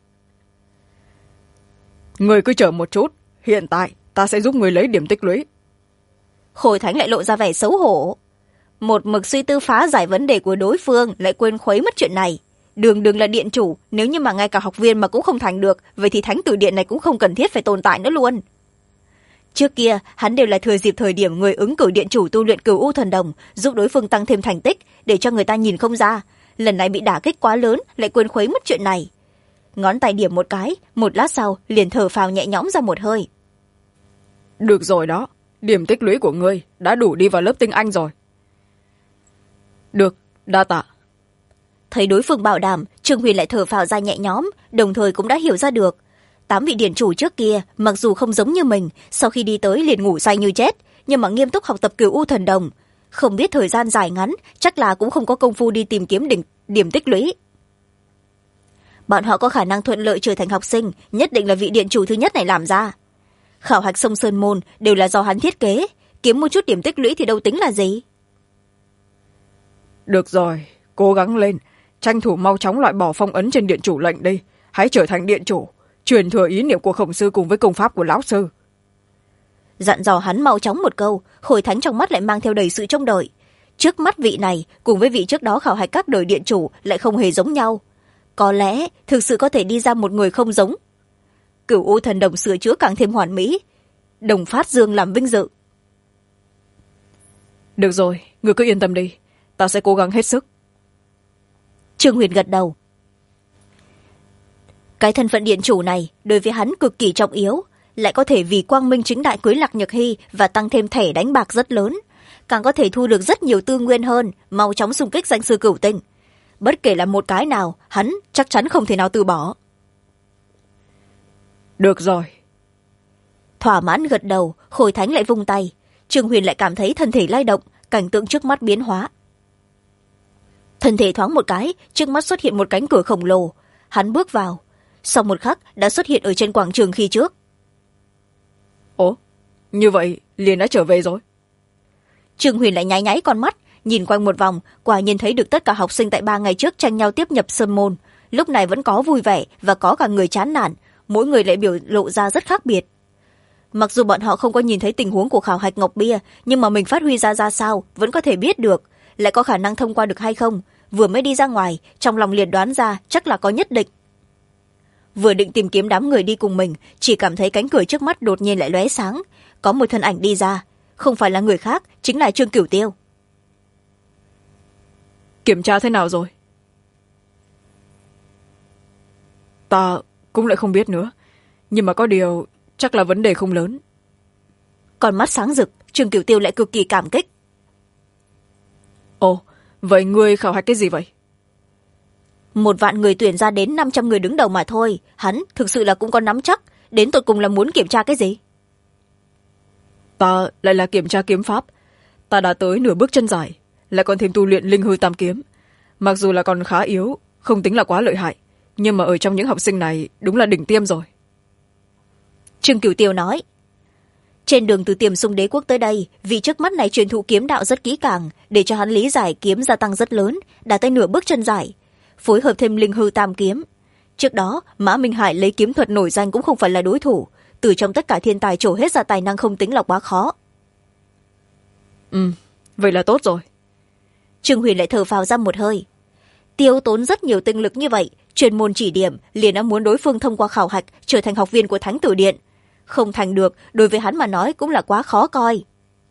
Người cứ chờ một chút, hiện tại ta sẽ giúp người lấy điểm tích lũy. Khôi Thánh lại lộ ra vẻ xấu hổ. Một mực suy tư phá giải vấn đề của đối phương lại quên khuấy mất chuyện này. Đường là điện chủ, nếu như mà ngay cả học viên mà cũng không thành được, vậy thì thánh tử điện này cũng không cần thiết phải tồn tại nữa luôn. Trước kia, hắn đều là thừa dịp thời điểm người ứng cử điện chủ tu luyện Cửu U Thần Đồng, giúp đối phương tăng thêm thành tích, để cho người ta nhìn không ra. Lần này bị đả kích quá lớn, lại quên khuấy mất chuyện này. Ngón tay điểm một cái, một lát sau, liền thở phào nhẹ nhõm ra một hơi. Được rồi đó, điểm tích lũy của ngươi đã đủ đi vào lớp tinh anh rồi. Được, đa tạ. Thấy đối phương bảo đảm, Trương Huyền lại thở phào ra nhẹ nhõm, đồng thời cũng đã hiểu ra được. 8 vị điện chủ trước kia mặc dù không giống như mình, sau khi đi tới liền ngủ say như chết, nhưng mà nghiêm túc học tập Cửu U Thần Đồng. Không biết thời gian dài ngắn, chắc là cũng không có công phu đi tìm kiếm điểm tích lũy. Bọn họ có khả năng thuận lợi trở thành học sinh, nhất định là vị điện chủ thứ nhất này làm ra. Khảo hạch sông Sơn Môn đều là do hắn thiết kế, kiếm một chút điểm tích lũy thì đâu tính là gì. Được rồi, cố gắng lên, tranh thủ mau chóng loại bỏ phong ấn trên điện chủ lệnh đi. Hãy trở thành điện chủ, truyền thừa ý niệm của Khổng sư cùng với công pháp của lão sư. Dặn dò hắn mau chóng một câu, Khôi Thánh trong mắt lại mang theo đầy sự trông đợi. Trước mắt vị này cùng với vị trước đó khảo hạch các đời điện chủ lại không hề giống nhau. Có lẽ thực sự có thể đi ra một người không giống. Cửu U Thần Đồng sửa chữa càng thêm hoàn mỹ, Đồng Phát Dương làm vinh dự. Được rồi, người cứ yên tâm đi, ta sẽ cố gắng hết sức. Trương Huyền gật đầu. Cái thân phận điện chủ này đối với hắn cực kỳ trọng yếu, lại có thể vì quang minh chính đại cưới Lạc Nhược Hy và tăng thêm thẻ đánh bạc rất lớn, càng có thể thu được rất nhiều tư nguyên hơn, mau chóng xung kích danh sư Cửu Tinh. Bất kể là một cái nào, hắn chắc chắn không thể nào từ bỏ. Được rồi. Thỏa mãn gật đầu, Khôi Thánh lại vung tay. Trương Huyền lại cảm thấy thân thể lay động, cảnh tượng trước mắt biến hóa. Thân thể thoáng một cái, trước mắt xuất hiện một cánh cửa khổng lồ. Hắn bước vào, sau một khắc đã xuất hiện ở trên quảng trường khi trước. Ồ, như vậy liền đã trở về rồi. Trương Huyền lại nháy nháy con mắt, nhìn quanh một vòng, quả nhiên thấy được tất cả học sinh tại 3 ngày trước tranh nhau tiếp nhập sơn môn. Lúc này vẫn có vui vẻ và có cả người chán nản, mỗi người lại biểu lộ ra rất khác biệt. Mặc dù bọn họ không có nhìn thấy tình huống của khảo hạch Ngọc Bia, nhưng mà mình phát huy ra sao vẫn có thể biết được, lại có khả năng thông qua được hay không. Vừa mới đi ra ngoài, trong lòng liền đoán ra chắc là có nhất định. Vừa định tìm kiếm đám người đi cùng mình, chỉ cảm thấy cánh cửa trước mắt đột nhiên lại lóe sáng, có một thân ảnh đi ra, không phải là người khác, chính là Trương Cửu Tiêu. Kiểm tra thế nào rồi? Ta cũng lại không biết nữa, nhưng mà có điều chắc là vấn đề không lớn. Con mắt sáng rực, Trương Cửu Tiêu lại cực kỳ cảm kích. Ồ, vậy ngươi khảo hạch cái gì vậy? 1.000 người tuyển ra đến 500 người đứng đầu mà thôi, hắn thực sự là cũng có nắm chắc, đến tột cùng là muốn kiểm tra cái gì? Ta lại là kiểm tra kiếm pháp. Ta đã tới nửa bước chân giải, lại còn thêm tu luyện linh hư tam kiếm. Mặc dù là còn khá yếu, không tính là quá lợi hại, nhưng mà ở trong những học sinh này đúng là đỉnh tiêm rồi. Trương Cửu Tiêu nói. Trên đường từ Tiềm Sung Đế quốc tới đây, vị trước mắt này truyền thụ kiếm đạo rất kỹ càng, để cho hắn lý giải kiếm gia tăng rất lớn, đã tới nửa bước chân giải, phối hợp thêm linh hư tam kiếm. Trước đó Mã Minh Hải lấy kiếm thuật nổi danh cũng không phải là đối thủ, từ trong tất cả thiên tài trổ hết ra tài năng không tính là quá khó. Vậy là tốt rồi. Trương Huyền lại thở phào ra một hơi. Tiêu tốn rất nhiều tinh lực như vậy, chuyên môn chỉ điểm, liền đã muốn đối phương thông qua khảo hạch trở thành học viên của Thánh Tử Điện. Không thành được, đối với hắn mà nói cũng là quá khó coi.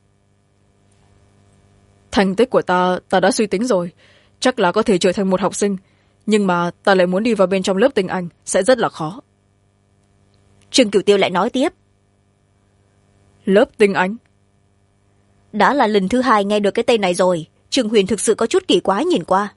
Thành tích của ta đã suy tính rồi, chắc là có thể trở thành một học sinh, nhưng mà ta lại muốn đi vào bên trong lớp tinh anh, sẽ rất là khó. Trương Cửu Tiêu lại nói tiếp. Lớp tinh anh? Đã là lần thứ 2 nghe được cái tên này rồi, Trương Huyền thực sự có chút kỳ quái nhìn qua.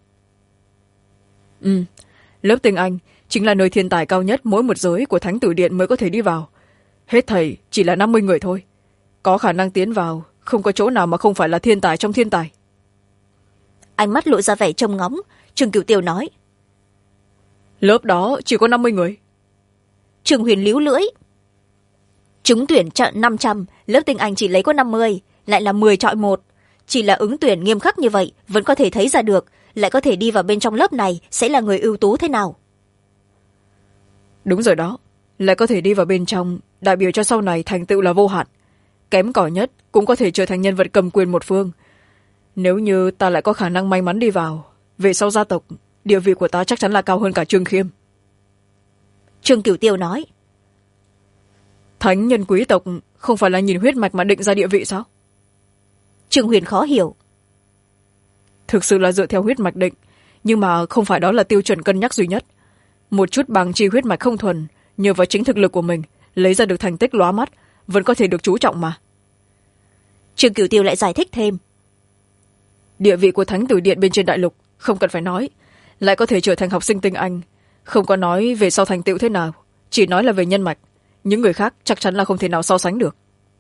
Lớp tinh anh chính là nơi thiên tài cao nhất mỗi một giới của Thánh Tử Điện mới có thể đi vào. Hết thảy chỉ là 50 người thôi. Có khả năng tiến vào, không có chỗ nào mà không phải là thiên tài trong thiên tài. Ánh mắt lộ ra vẻ trông ngóng, Trương Cửu Tiêu nói. Lớp đó chỉ có 50 người. Trương Huyền líu lưỡi. Trúng tuyển chọn 500, lớp tinh anh chỉ lấy có 50, lại là 10 chọi 1. Chỉ là ứng tuyển nghiêm khắc như vậy, vẫn có thể thấy ra được, lại có thể đi vào bên trong lớp này sẽ là người ưu tú thế nào. Đúng rồi đó, lại có thể đi vào bên trong, đại biểu cho sau này thành tựu là vô hạn. Kém cỏi nhất cũng có thể trở thành nhân vật cầm quyền một phương. Nếu như ta lại có khả năng may mắn đi vào, về sau gia tộc, địa vị của ta chắc chắn là cao hơn cả Trương Khiêm. Trương Cửu Tiêu nói. Thánh nhân quý tộc không phải là nhìn huyết mạch mà định ra địa vị sao? Trương Huyền khó hiểu. Thực sự là dựa theo huyết mạch định, nhưng mà không phải đó là tiêu chuẩn cân nhắc duy nhất. Một chút bằng chi huyết mạch không thuần, nhờ vào chính thực lực của mình, lấy ra được thành tích lóa mắt, vẫn có thể được chú trọng mà. Trương Cửu Tiêu lại giải thích thêm. Địa vị của Thánh Tử Điện bên trên đại lục, không cần phải nói, lại có thể trở thành học sinh tinh anh, không có nói về sau thành tựu thế nào, chỉ nói là về nhân mạch, những người khác chắc chắn là không thể nào so sánh được.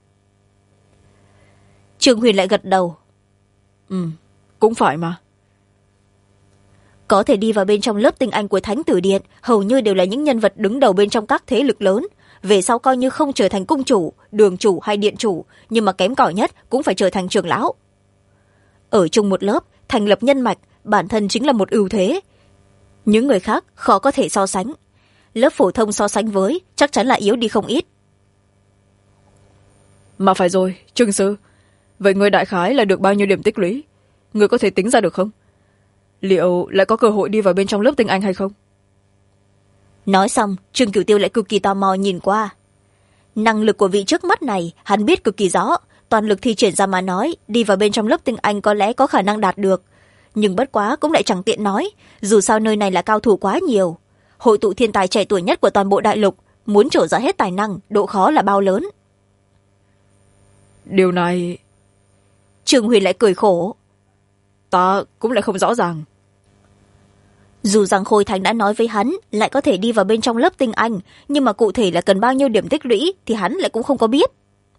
Trương Huyền lại gật đầu. Cũng phải mà. Có thể đi vào bên trong lớp tinh anh của Thánh Tử Điện hầu như đều là những nhân vật đứng đầu bên trong các thế lực lớn, về sau coi như không trở thành cung chủ, đường chủ hay điện chủ, nhưng mà kém cỏi nhất cũng phải trở thành trưởng lão. Ở chung một lớp, thành lập nhân mạch bản thân chính là một ưu thế, những người khác khó có thể so sánh. Lớp phổ thông so sánh với chắc chắn là yếu đi không ít. Mà phải rồi, Trương sư, vậy người đại khái là được bao nhiêu điểm tích lũy? Người có thể tính ra được không? Liệu lại có cơ hội đi vào bên trong lớp tinh anh hay không? Nói xong, Trương Cửu Tiêu lại cực kỳ tò mò nhìn qua. Năng lực của vị trước mắt này hắn biết cực kỳ rõ, toàn lực thi triển ra mà nói, đi vào bên trong lớp tinh anh có lẽ có khả năng đạt được. Nhưng bất quá cũng lại chẳng tiện nói, dù sao nơi này là cao thủ quá nhiều. Hội tụ thiên tài trẻ tuổi nhất của toàn bộ đại lục, muốn trổ ra hết tài năng, độ khó là bao lớn. Điều này... Trương Huyền lại cười khổ. Ta cũng lại không rõ ràng. Dù rằng Khôi Thành đã nói với hắn lại có thể đi vào bên trong lớp tinh anh, nhưng mà cụ thể là cần bao nhiêu điểm tích lũy thì hắn lại cũng không có biết.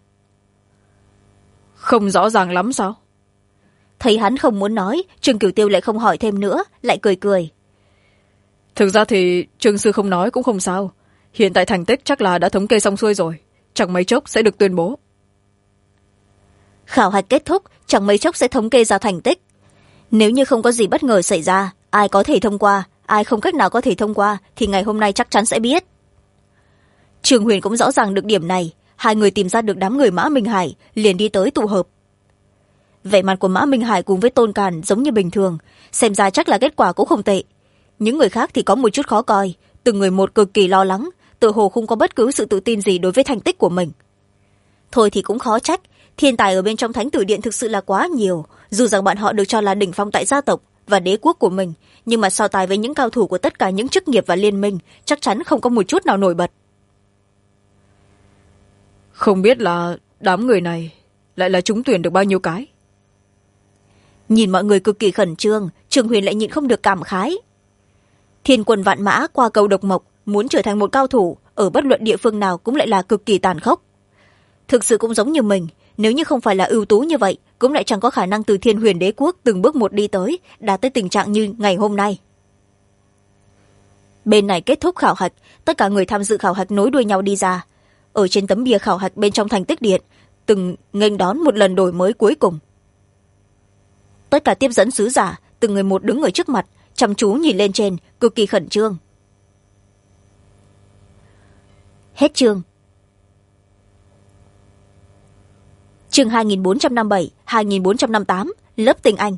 Không rõ ràng lắm sao? Thấy hắn không muốn nói, Trương Cửu Tiêu lại không hỏi thêm nữa, lại cười cười. Thực ra thì Trương sư không nói cũng không sao. Hiện tại thành tích chắc là đã thống kê xong xuôi rồi, chẳng mấy chốc sẽ được tuyên bố. Khảo hạch kết thúc, chẳng mấy chốc sẽ thống kê ra thành tích. Nếu như không có gì bất ngờ xảy ra, ai có thể thông qua, ai không cách nào có thể thông qua thì ngày hôm nay chắc chắn sẽ biết. Trương Huyền cũng rõ ràng được điểm này, hai người tìm ra được đám người Mã Minh Hải, liền đi tới tụ hợp. Vẻ mặt của Mã Minh Hải cùng với Tôn Càn giống như bình thường, xem ra chắc là kết quả cũng không tệ. Những người khác thì có một chút khó coi, từng người một cực kỳ lo lắng, tựa hồ không có bất cứ sự tự tin gì đối với thành tích của mình. Thôi thì cũng khó trách, thiên tài ở bên trong Thánh Tử Điện thực sự là quá nhiều, dù rằng bọn họ được cho là đỉnh phong tại gia tộc và đế quốc của mình, nhưng mà so tài với những cao thủ của tất cả những chức nghiệp và liên minh, chắc chắn không có một chút nào nổi bật. Không biết là đám người này lại là trúng tuyển được bao nhiêu cái. Nhìn mọi người cực kỳ khẩn trương, Trương Huyền lại nhịn không được cảm khái. Thiên quân vạn mã qua cầu độc mộc, muốn trở thành một cao thủ ở bất luận địa phương nào cũng lại là cực kỳ tàn khốc. Thực sự cũng giống như mình, nếu như không phải là ưu tú như vậy, cũng lại chẳng có khả năng từ Thiên Huyền Đế quốc từng bước một đi tới, đạt tới tình trạng như ngày hôm nay. Bên này kết thúc khảo hạch, tất cả người tham dự khảo hạch nối đuôi nhau đi ra. Ở trên tấm bia khảo hạch bên trong Thành Tích Điện, từng nghênh đón một lần đổi mới cuối cùng. Tất cả tiếp dẫn sứ giả, từng người một đứng ở trước mặt, chăm chú nhìn lên trên, cực kỳ khẩn trương. Hết chương. Chương 2457, 2458, lớp Tinh Anh.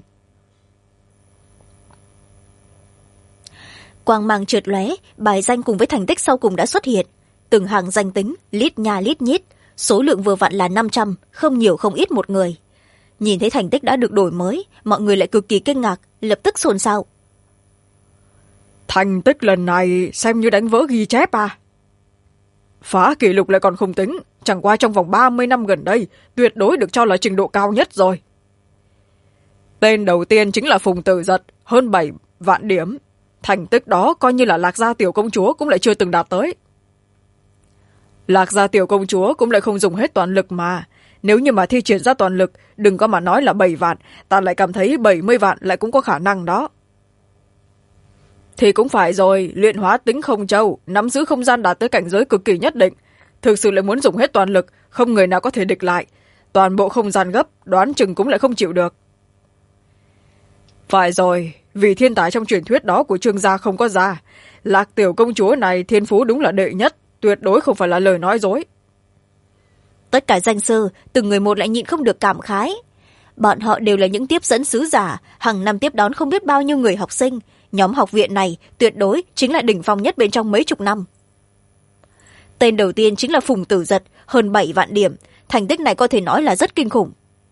Quang mang trượt lóe, bài danh cùng với thành tích sau cùng đã xuất hiện. Từng hàng danh tính, lít nha lít nhít, số lượng vừa vặn là 500, không nhiều không ít một người. Nhìn thấy thành tích đã được đổi mới, mọi người lại cực kỳ kinh ngạc, lập tức xôn xao. Thành tích lần này xem như đánh vỡ ghi chép à? Phá kỷ lục lại còn không tính, chẳng qua trong vòng 30 năm gần đây, tuyệt đối được cho là trình độ cao nhất rồi. Tên đầu tiên chính là Phùng Tử Giật, hơn 7 vạn điểm. Thành tích đó coi như là Lạc Gia tiểu công chúa cũng lại chưa từng đạt tới. Lạc Gia tiểu công chúa cũng lại không dùng hết toàn lực mà. Nếu như mà thi triển ra toàn lực, đừng có mà nói là 7 vạn, ta lại cảm thấy 70 vạn lại cũng có khả năng đó. Thì cũng phải rồi, luyện hóa tính không châu, nắm giữ không gian đạt tới cảnh giới cực kỳ nhất định. Thực sự lại muốn dùng hết toàn lực, không người nào có thể địch lại. Toàn bộ không gian gấp, đoán chừng cũng lại không chịu được. Phải rồi, vì thiên tài trong truyền thuyết đó của Trương gia không có ra. Lạc tiểu công chúa này thiên phú đúng là đệ nhất, tuyệt đối không phải là lời nói dối. Tất cả danh sư, từng người một lại nhịn không được cảm khái. Bọn họ đều là những tiếp dẫn sứ giả, hàng năm tiếp đón không biết bao nhiêu người học sinh. Nhóm học viện này tuyệt đối chính là đỉnh phong nhất bên trong mấy chục năm. Tên đầu tiên chính là Phùng Tử Giật, hơn 7 vạn điểm. Thành tích này có thể nói là rất kinh khủng.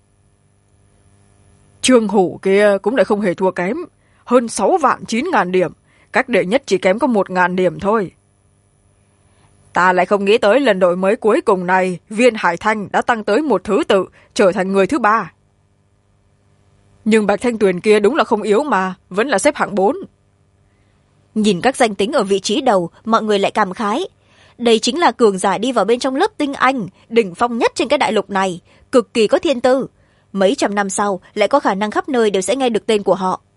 Trương Hủ kia cũng lại không hề thua kém, hơn 6 vạn 9 ngàn điểm. Cách đệ nhất chỉ kém có 1.000 điểm thôi. Ta lại không nghĩ tới lần đổi mới cuối cùng này, Viên Hải Thanh đã tăng tới một thứ tự, trở thành người thứ 3. Nhưng Bạch Thanh Tuyền kia đúng là không yếu mà, vẫn là xếp hạng 4. Nhìn các danh tính ở vị trí đầu, mọi người lại cảm khái. Đây chính là cường giả đi vào bên trong lớp tinh anh, đỉnh phong nhất trên cái đại lục này, cực kỳ có thiên tư. Mấy trăm năm sau lại có khả năng khắp nơi đều sẽ nghe được tên của họ.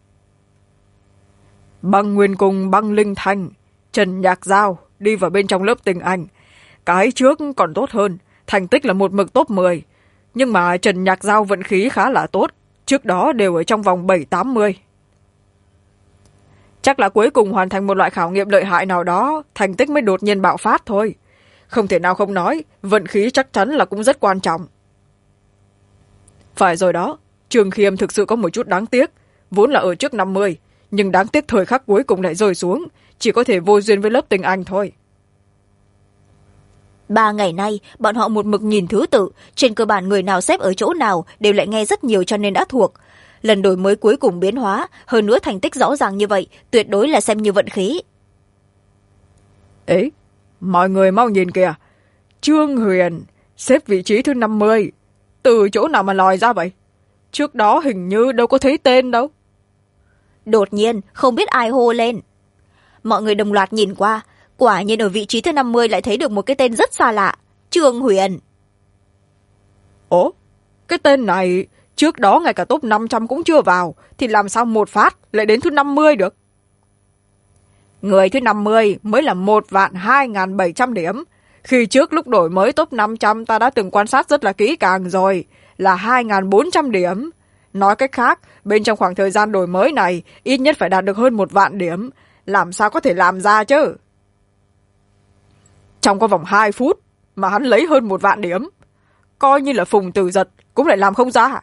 Băng Nguyên Cung Băng Linh Thanh, Trần Nhạc Giao đi vào bên trong lớp tinh anh. Cái trước còn tốt hơn, thành tích là một mực top 10. Nhưng mà Trần Nhạc Giao vận khí khá là tốt, trước đó đều ở trong vòng 7-80. Chắc là cuối cùng hoàn thành một loại khảo nghiệm lợi hại nào đó, thành tích mới đột nhiên bạo phát thôi. Không thể nào không nói, vận khí chắc chắn là cũng rất quan trọng. Phải rồi đó, Trường Khiêm thực sự có một chút đáng tiếc, vốn là ở trước 50, nhưng đáng tiếc thời khắc cuối cùng lại rơi xuống, chỉ có thể vô duyên với lớp tinh anh thôi. 3 ngày nay, bọn họ một mực nhìn thứ tự, trên cơ bản người nào xếp ở chỗ nào đều lại nghe rất nhiều cho nên đã thuộc. Lần đổi mới cuối cùng biến hóa, hơn nữa thành tích rõ ràng như vậy, tuyệt đối là xem như vận khí. Ấy, mọi người mau nhìn kìa, Trương Huyền xếp vị trí thứ 50, từ chỗ nào mà lòi ra vậy? Trước đó hình như đâu có thấy tên đâu. Đột nhiên, không biết ai hô lên. Mọi người đồng loạt nhìn qua, quả nhiên ở vị trí thứ 50 lại thấy được một cái tên rất xa lạ, Trương Huyền. Ủa, cái tên này trước đó ngay cả top 500 cũng chưa vào, thì làm sao một phát lại đến thứ 50 được? Người thứ 50 mới là 1.2700 điểm. Khi trước lúc đổi mới top 500 ta đã từng quan sát rất là kỹ càng rồi, là 2.400 điểm. Nói cách khác, bên trong khoảng thời gian đổi mới này, ít nhất phải đạt được hơn 1.000.000 điểm. Làm sao có thể làm ra chứ? Trong có vòng 2 phút mà hắn lấy hơn 1.000.000 điểm. Coi như là Phùng Tử Giật cũng lại làm không ra.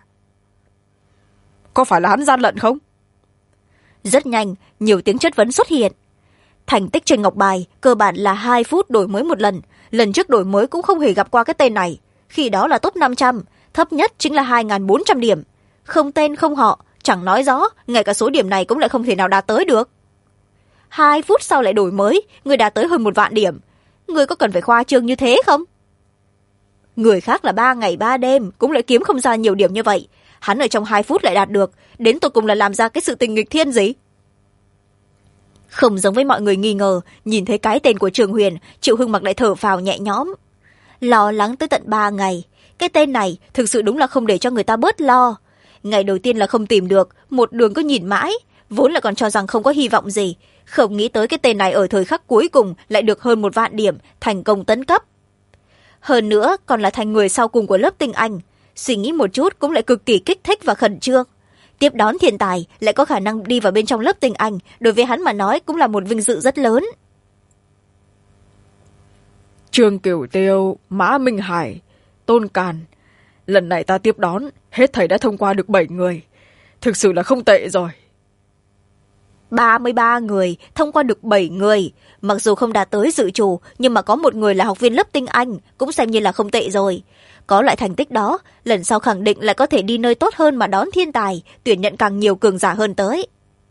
Có phải là hắn gian lận không? Rất nhanh, nhiều tiếng chất vấn xuất hiện. Thành tích trên ngọc bài cơ bản là 2 phút đổi mới một lần. Lần trước đổi mới cũng không hề gặp qua cái tên này. Khi đó là top 500, thấp nhất chính là 2.400 điểm. Không tên không họ, chẳng nói rõ, ngay cả số điểm này cũng lại không thể nào đạt tới được. 2 phút sau lại đổi mới, người đạt tới hơn 1.000.000 điểm. Người có cần phải khoa trương như thế không? Người khác là 3 ngày 3 đêm cũng lại kiếm không ra nhiều điểm như vậy. Hắn ở trong 2 phút lại đạt được, đến tột cùng là làm ra cái sự tình nghịch thiên gì? Không giống với mọi người nghi ngờ, nhìn thấy cái tên của Trường Huyền, Triệu Hưng Mặc lại thở phào nhẹ nhõm. Lo lắng tới tận 3 ngày, cái tên này thực sự đúng là không để cho người ta bớt lo. Ngày đầu tiên là không tìm được, một đường cứ nhìn mãi, vốn là còn cho rằng không có hy vọng gì. Không nghĩ tới cái tên này ở thời khắc cuối cùng lại được hơn 1.000.000 điểm, thành công tấn cấp. Hơn nữa còn là thành người sau cùng của lớp tinh anh. Suy nghĩ một chút cũng lại cực kỳ kích thích và khẩn trương. Tiếp đón thiên tài lại có khả năng đi vào bên trong lớp tinh anh, đối với hắn mà nói cũng là một vinh dự rất lớn. Trương Cửu Tiêu, Mã Minh Hải, Tôn Càn. Lần này ta tiếp đón, hết thảy đã thông qua được 7 người. Thực sự là không tệ rồi. 33 người, thông qua được 7 người. Mặc dù không đạt tới dự trù, nhưng mà có một người là học viên lớp tinh anh, cũng xem như là không tệ rồi. Có loại thành tích đó, lần sau khẳng định là có thể đi nơi tốt hơn mà đón thiên tài, tuyển nhận càng nhiều cường giả hơn tới.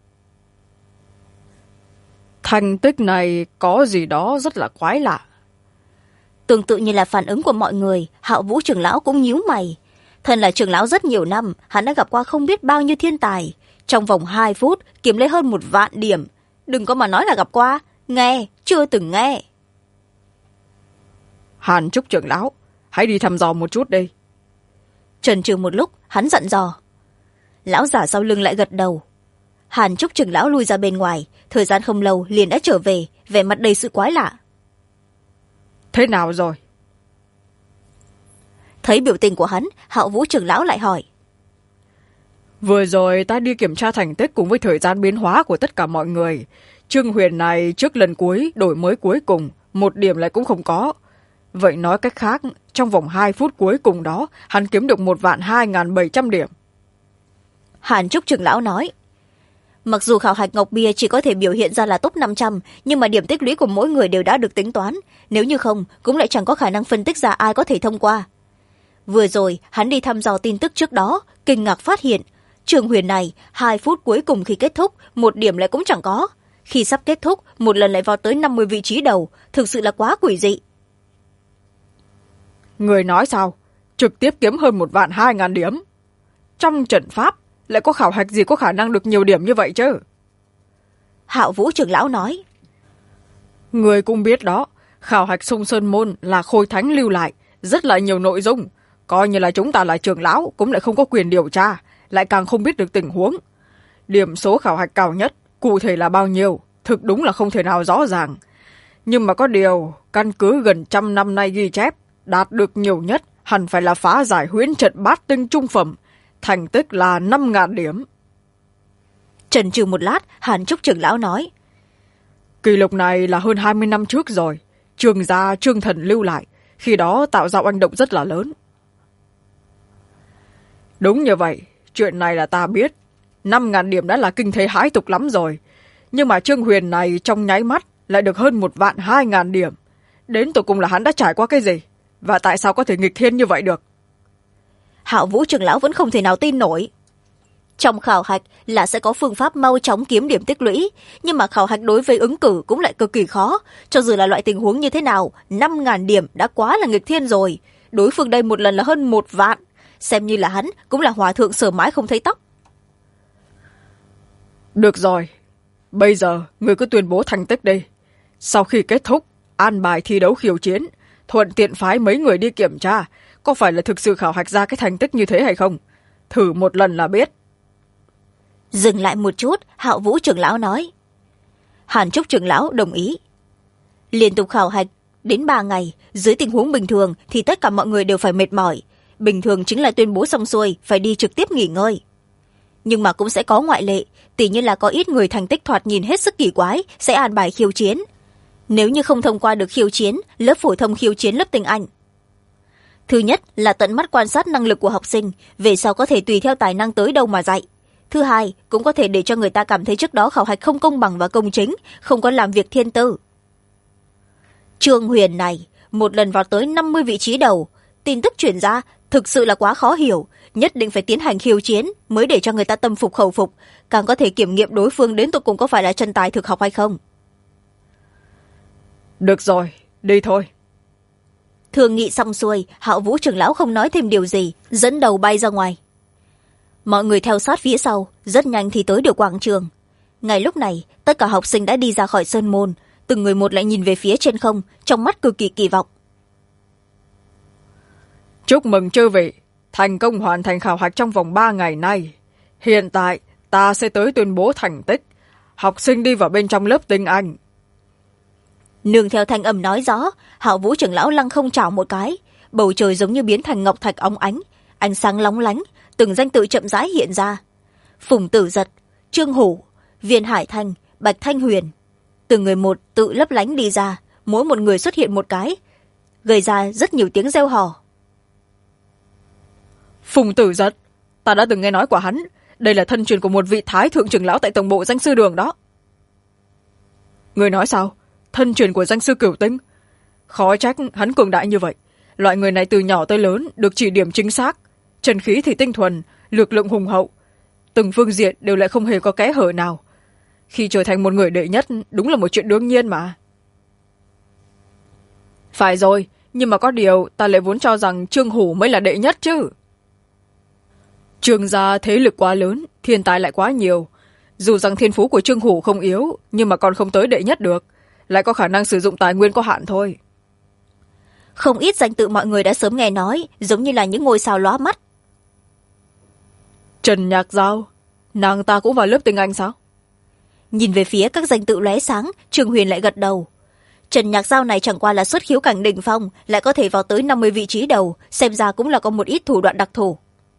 Thành tích này có gì đó rất là quái lạ. Tương tự như là phản ứng của mọi người, Hạo Vũ trưởng lão cũng nhíu mày. Thân là trưởng lão rất nhiều năm, hắn đã gặp qua không biết bao nhiêu thiên tài. Trong vòng 2 phút, kiếm lấy hơn 1.000.000 điểm. Đừng có mà nói là gặp qua, nghe, chưa từng nghe. Hàn Trúc trưởng lão, hãy đi thăm dò một chút đi. Chần chừ một lúc, hắn dặn dò. Lão giả sau lưng lại gật đầu. Hàn Trúc trưởng lão lui ra bên ngoài, thời gian không lâu liền đã trở về, vẻ mặt đầy sự quái lạ. Thế nào rồi? Thấy biểu tình của hắn, Hạo Vũ trưởng lão lại hỏi. Vừa rồi ta đi kiểm tra thành tích cùng với thời gian biến hóa của tất cả mọi người. Trương Huyền này trước lần cuối, đổi mới cuối cùng, 1 điểm lại cũng không có. Vậy nói cách khác, trong vòng 2 phút cuối cùng đó, hắn kiếm được 1.2700 điểm. Hàn Trúc trưởng lão nói. Mặc dù khảo hạch ngọc bia chỉ có thể biểu hiện ra là top 500, nhưng mà điểm tích lũy của mỗi người đều đã được tính toán. Nếu như không, cũng lại chẳng có khả năng phân tích ra ai có thể thông qua. Vừa rồi, hắn đi thăm dò tin tức trước đó, kinh ngạc phát hiện. Trường Huyền này, 2 phút cuối cùng khi kết thúc, 1 điểm lại cũng chẳng có. Khi sắp kết thúc, một lần lại vọt tới 50 vị trí đầu, thực sự là quá quỷ dị. Người nói sao? Trực tiếp kiếm hơn 1.200.000 điểm. Trong trận pháp, lại có khảo hạch gì có khả năng được nhiều điểm như vậy chứ? Hạo Vũ trưởng lão nói. Người cũng biết đó, khảo hạch sông Sơn Môn là Khôi Thánh lưu lại, rất là nhiều nội dung. Coi như là chúng ta là trưởng lão cũng lại không có quyền điều tra, lại càng không biết được tình huống. Điểm số khảo hạch cao nhất, cụ thể là bao nhiêu, thực đúng là không thể nào rõ ràng. Nhưng mà có điều, căn cứ gần 100 năm nay ghi chép, đạt được nhiều nhất hẳn phải là phá giải huyễn trận bát tinh trung phẩm, thành tích là 5.000 điểm. Chần chừ một lát, Hàn Trúc trưởng lão nói. Kỷ lục này là hơn 20 năm trước rồi, Trương gia Trương Thần lưu lại, khi đó tạo ra oanh động rất là lớn. Đúng như vậy, chuyện này là ta biết. 5.000 điểm đã là kinh thế hãi tục lắm rồi. Nhưng mà Trương Huyền này trong nháy mắt lại được hơn 1.200.000 điểm. Đến tột cùng là hắn đã trải qua cái gì? Và tại sao có thể nghịch thiên như vậy được? Hạo Vũ trưởng lão vẫn không thể nào tin nổi. Trong khảo hạch là sẽ có phương pháp mau chóng kiếm điểm tích lũy, nhưng mà khảo hạch đối với ứng cử cũng lại cực kỳ khó. Cho dù là loại tình huống như thế nào, 5.000 điểm đã quá là nghịch thiên rồi. Đối phương đây một lần là hơn 1 vạn. Xem như là hắn cũng là hòa thượng sờ mãi không thấy tóc. Được rồi, bây giờ người cứ tuyên bố thành tích đi. Sau khi kết thúc, an bài thi đấu khiêu chiến, thuận tiện phái mấy người đi kiểm tra, có phải là thực sự khảo hạch ra cái thành tích như thế hay không? Thử một lần là biết. Dừng lại một chút, Hạo Vũ trưởng lão nói. Hàn Trúc trưởng lão đồng ý. Liên tục khảo hạch đến 3 ngày, dưới tình huống bình thường thì tất cả mọi người đều phải mệt mỏi. Bình thường chính là tuyên bố xong xuôi, phải đi trực tiếp nghỉ ngơi. Nhưng mà cũng sẽ có ngoại lệ, tỉ như là có ít người thành tích thoạt nhìn hết sức kỳ quái, sẽ an bài khiêu chiến. Nếu như không thông qua được khiêu chiến, lớp phổ thông khiêu chiến lớp tiếng Anh. Thứ nhất là tận mắt quan sát năng lực của học sinh, về sau có thể tùy theo tài năng tới đâu mà dạy. Thứ hai, cũng có thể để cho người ta cảm thấy trước đó khảo hạch không công bằng và công chính, không có làm việc thiên tư. Trương Huyền này, một lần vào tới 50 vị trí đầu, tin tức truyền ra thực sự là quá khó hiểu, nhất định phải tiến hành khiêu chiến mới để cho người ta tâm phục khẩu phục, càng có thể kiểm nghiệm đối phương đến tột cùng có phải là chân tài thực học hay không. Được rồi, đi thôi. Thương nghị xong xuôi, Hạo Vũ trưởng lão không nói thêm điều gì, dẫn đầu bay ra ngoài. Mọi người theo sát phía sau, rất nhanh thì tới được quảng trường. Ngay lúc này, tất cả học sinh đã đi ra khỏi sơn môn, từng người một lại nhìn về phía trên không, trong mắt cực kỳ kỳ vọng. Chúc mừng chư vị, thành công hoàn thành khảo hạch trong vòng 3 ngày nay. Hiện tại, ta sẽ tới tuyên bố thành tích. Học sinh đi vào bên trong lớp tiếng Anh. Nương theo thanh âm nói rõ, Hạo Vũ trưởng lão lăng không chảo một cái, bầu trời giống như biến thành ngọc thạch óng ánh, ánh sáng lóng lánh, từng danh tự chậm rãi hiện ra. Phùng Tử Giật, Trương Hủ, Viên Hải Thanh, Bạch Thanh Huyền. Từng người một tự lấp lánh đi ra, mỗi một người xuất hiện một cái, gây ra rất nhiều tiếng reo hò. Phùng Tử Giật, ta đã từng nghe nói của hắn, đây là thân truyền của một vị thái thượng trưởng lão tại tổng bộ danh sư đường đó. Người nói sao? Thân truyền của danh sư Cửu Tinh? Khó trách hắn cường đại như vậy. Loại người này từ nhỏ tới lớn được chỉ điểm chính xác, chân khí thì tinh thuần, lực lượng hùng hậu, từng phương diện đều lại không hề có kẽ hở nào. Khi trở thành một người đệ nhất đúng là một chuyện đương nhiên mà. Phải rồi, nhưng mà có điều ta lại vốn cho rằng Trương Hủ mới là đệ nhất chứ. Trương gia thế lực quá lớn, thiên tài lại quá nhiều. Dù rằng thiên phú của Trương Hủ không yếu, nhưng mà còn không tới đệ nhất được, lại có khả năng sử dụng tài nguyên có hạn thôi. Không ít danh tự mọi người đã sớm nghe nói, giống như là những ngôi sao lóa mắt. Trần Nhạc Giao, nàng ta cũng vào lớp tiếng Anh sao? Nhìn về phía các danh tự lóe sáng, Trương Huyền lại gật đầu. Trần Nhạc Giao này chẳng qua là xuất khiếu cảnh đỉnh phong, lại có thể vào tới 50 vị trí đầu, xem ra cũng là có một ít thủ đoạn đặc thù.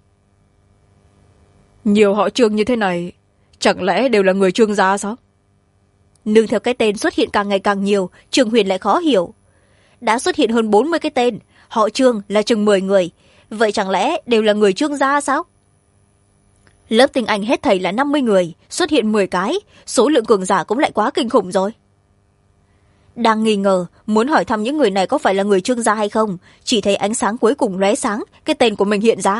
Nhiều họ Trương như thế này, chẳng lẽ đều là người Trương gia sao? Nương theo cái tên xuất hiện càng ngày càng nhiều, Trương Huyền lại khó hiểu. Đã xuất hiện hơn 40 cái tên, họ Trương là chừng 10 người, vậy chẳng lẽ đều là người Trương gia sao? Lớp tiếng Anh hết thảy là 50 người, xuất hiện 10 cái, số lượng cường giả cũng lại quá kinh khủng rồi. Đang nghi ngờ, muốn hỏi thăm những người này có phải là người Trương gia hay không, chỉ thấy ánh sáng cuối cùng lóe sáng, cái tên của mình hiện ra.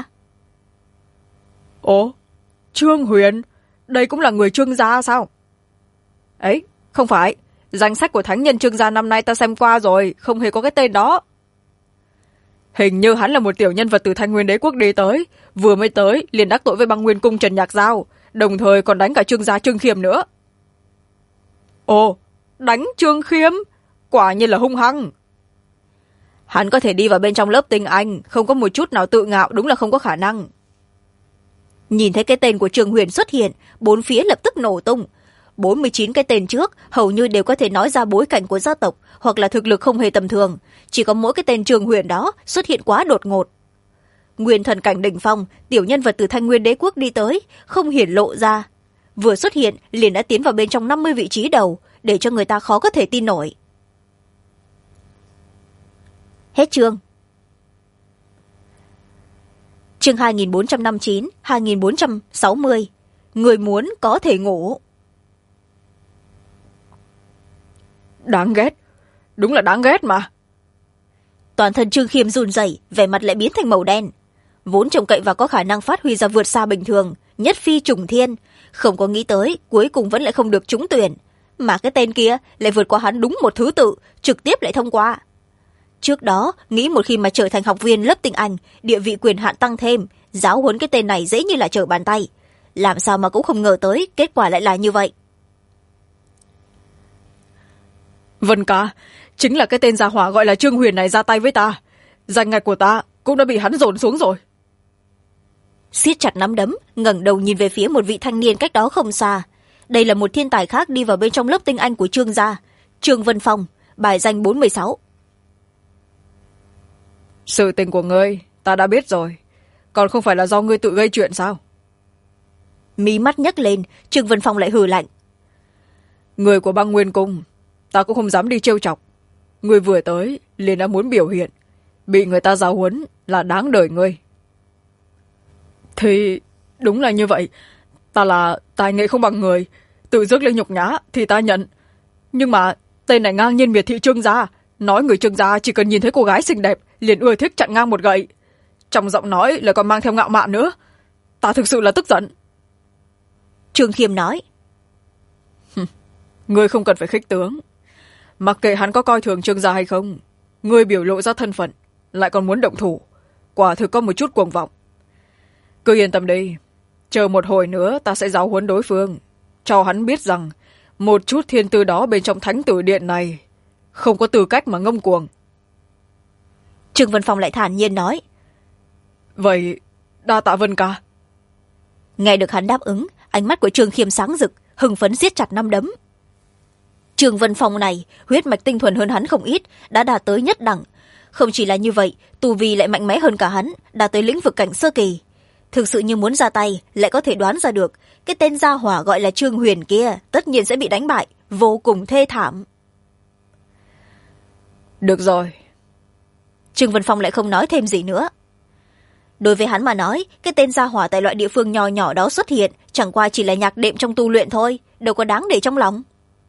Ồ, Trương Huyền, đây cũng là người Trương gia sao? Ấy, không phải, danh sách của thánh nhân Trương gia năm nay ta xem qua rồi, không hề có cái tên đó. Hình như hắn là một tiểu nhân vật từ Thanh Nguyên Đế quốc đi tới, vừa mới tới liền đắc tội với Băng Nguyên cung Trần Nhạc Giao, đồng thời còn đánh cả Trương gia Trương Khiêm nữa. Ồ, đánh Trương Khiêm? quả nhiên là hung hăng. Hắn có thể đi vào bên trong lớp tinh anh, không có một chút nào tự ngạo, đúng là không có khả năng. Nhìn thấy cái tên của Trương Huyền xuất hiện, bốn phía lập tức nổ tung. 49 cái tên trước hầu như đều có thể nói ra bối cảnh của gia tộc hoặc là thực lực không hề tầm thường, chỉ có mỗi cái tên Trương Huyền đó xuất hiện quá đột ngột. Nguyên thần cảnh đỉnh phong, tiểu nhân vật từ Thanh Nguyên Đế quốc đi tới, không hiển lộ ra, vừa xuất hiện liền đã tiến vào bên trong 50 vị trí đầu, để cho người ta khó có thể tin nổi. Hết chương. Chương 2459, 2460. Người muốn có thể ngủ. Đáng ghét, đúng là đáng ghét mà. Toàn thân Trương Khiêm run rẩy, vẻ mặt lại biến thành màu đen. Vốn trông cậy vào có khả năng phát huy ra vượt xa bình thường, nhất phi trùng thiên, không có nghĩ tới cuối cùng vẫn lại không được trúng tuyển, mà cái tên kia lại vượt qua hắn đúng một thứ tự, trực tiếp lại thông qua. Trước đó nghĩ một khi mà trở thành học viên lớp tinh anh, địa vị quyền hạn tăng thêm, giáo huấn cái tên này dễ như là trở bàn tay, làm sao mà cũng không ngờ tới kết quả lại là như vậy. Vân ca, chính là cái tên gia hỏa gọi là Trương Huyền này ra tay với ta, danh ngạch của ta cũng đã bị hắn dồn xuống rồi. Siết chặt nắm đấm, ngẩng đầu nhìn về phía một vị thanh niên cách đó không xa. Đây là một thiên tài khác đi vào bên trong lớp tinh anh của Trương gia, Trương Vân Phong, bài danh 46. Sự tình của ngươi ta đã biết rồi, còn không phải là do ngươi tự gây chuyện sao? Mí mắt nhấc lên, Trương Vân Phong lại hừ lạnh. Người của Băng Nguyên Cung ta cũng không dám đi trêu chọc, ngươi vừa tới liền đã muốn biểu hiện, bị người ta giáo huấn là đáng đời ngươi. Thì đúng là như vậy, ta là tài nghệ không bằng người, tự dứt lên nhục nhã thì ta nhận, nhưng mà tên này ngang nhiên miệt thị Trương gia, nói người Trương gia chỉ cần nhìn thấy cô gái xinh đẹp liền ưa thích chặn ngang một gậy, trong giọng nói lại còn mang theo ngạo mạn nữa, ta thực sự là tức giận. Trương Khiêm nói. Ngươi không cần phải khích tướng, mặc kệ hắn có coi thường Trương gia hay không, ngươi biểu lộ ra thân phận lại còn muốn động thủ, quả thực có một chút cuồng vọng. Cứ yên tâm đi, chờ một hồi nữa ta sẽ giáo huấn đối phương, cho hắn biết rằng một chút thiên tư đó bên trong thánh tử điện này không có tư cách mà ngông cuồng. Trương Vân Phong lại thản nhiên nói. Vậy đa tạ Vân ca. Nghe được hắn đáp ứng, ánh mắt của Trương Khiêm sáng rực, hưng phấn siết chặt nắm đấm. Trương Vân Phong này huyết mạch tinh thuần hơn hắn không ít, đã đạt tới nhất đẳng. Không chỉ là như vậy, tu vi lại mạnh mẽ hơn cả hắn, đạt tới lĩnh vực cảnh sơ kỳ. Thực sự như muốn ra tay, lại có thể đoán ra được cái tên gia hỏa gọi là Trương Huyền kia tất nhiên sẽ bị đánh bại, vô cùng thê thảm. Được rồi. Trương Vân Phong lại không nói thêm gì nữa. Đối với hắn mà nói, cái tên gia hỏa tại loại địa phương nhỏ nhỏ đó xuất hiện chẳng qua chỉ là nhạc đệm trong tu luyện thôi, đâu có đáng để trong lòng.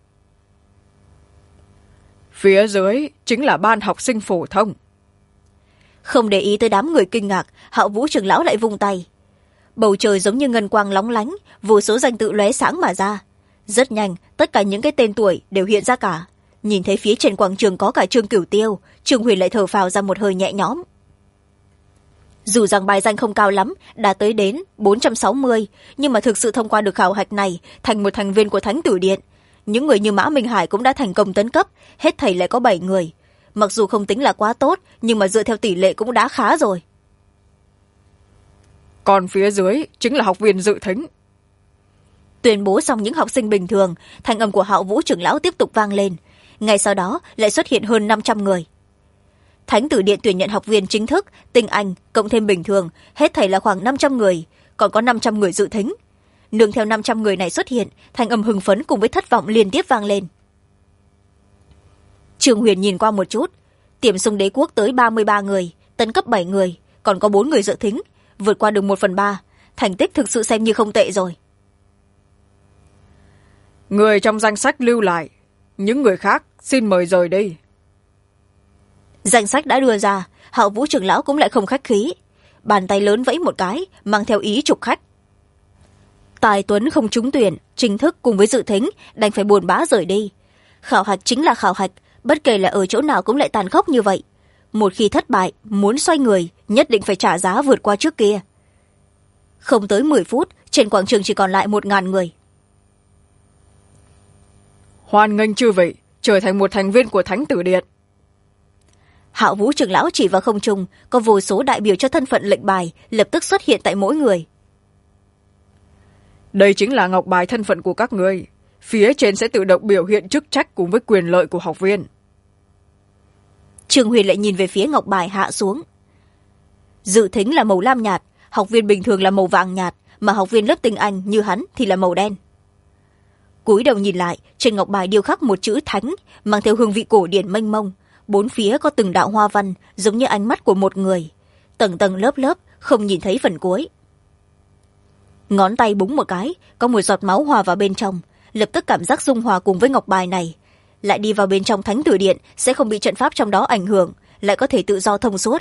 Phía dưới chính là ban học sinh phổ thông. Không để ý tới đám người kinh ngạc, Hạo Vũ trưởng lão lại vung tay. Bầu trời giống như ngân quang lóng lánh, vô số danh tự lóe sáng mà ra. Rất nhanh, tất cả những cái tên tuổi đều hiện ra cả. Nhìn thấy phía trên quảng trường có cả Trương Cửu Tiêu, Trương Huyền lại thở phào ra một hơi nhẹ nhõm. Dù rằng bài danh không cao lắm, đã tới đến 460, nhưng mà thực sự thông qua được khảo hạch này, thành một thành viên của Thánh Tử Điện. Những người như Mã Minh Hải cũng đã thành công tấn cấp, hết thảy lại có 7 người. Mặc dù không tính là quá tốt, nhưng mà dựa theo tỷ lệ cũng đã khá rồi. Còn phía dưới chính là học viên dự thính. Tuyên bố xong những học sinh bình thường, thanh âm của Hạo Vũ trưởng lão tiếp tục vang lên. Ngay sau đó lại xuất hiện hơn 500 người. Thánh Tử Điện tuyển nhận học viên chính thức, tinh anh, cộng thêm bình thường, hết thảy là khoảng 500 người, còn có 500 người dự thính. Nương theo 500 người này xuất hiện, thanh âm hưng phấn cùng với thất vọng liên tiếp vang lên. Trương Huyền nhìn qua một chút, Tiềm Sung Đế quốc tới 33 người, tấn cấp 7 người, còn có 4 người dự thính, vượt qua được 1/3, thành tích thực sự xem như không tệ rồi. Người trong danh sách lưu lại, những người khác xin mời rời đi. Danh sách đã đưa ra, Hạo Vũ trưởng lão cũng lại không khách khí, bàn tay lớn vẫy một cái, mang theo ý trục khách. Tài tuấn không trúng tuyển, chính thức cùng với dự thính đành phải buồn bã rời đi. Khảo hạch chính là khảo hạch, bất kể là ở chỗ nào cũng lại tàn khốc như vậy. Một khi thất bại, muốn xoay người, nhất định phải trả giá vượt qua trước kia. Không tới 10 phút, trên quảng trường chỉ còn lại 1000 người. Hoan nghênh chư vị trở thành một thành viên của Thánh Tử Điện. Hạo Vũ trưởng lão chỉ vào không trung, có vô số đại biểu cho thân phận lệnh bài lập tức xuất hiện tại mỗi người. Đây chính là ngọc bài thân phận của các ngươi. Phía trên sẽ tự động biểu hiện chức trách cùng với quyền lợi của học viên. Trương Huyền lại nhìn về phía ngọc bài hạ xuống. Dự thính là màu lam nhạt, học viên bình thường là màu vàng nhạt, mà học viên lớp tinh anh như hắn thì là màu đen. Cúi đầu nhìn lại, trên ngọc bài điêu khắc một chữ thánh, mang theo hương vị cổ điển mênh mông. Bốn phía có từng đạo hoa văn, giống như ánh mắt của một người. Tầng tầng lớp lớp, không nhìn thấy phần cuối. Ngón tay búng một cái, có một giọt máu hòa vào bên trong, lập tức cảm giác dung hòa cùng với ngọc bài này. Lại đi vào bên trong Thánh Tử Điện, sẽ không bị trận pháp trong đó ảnh hưởng, lại có thể tự do thông suốt.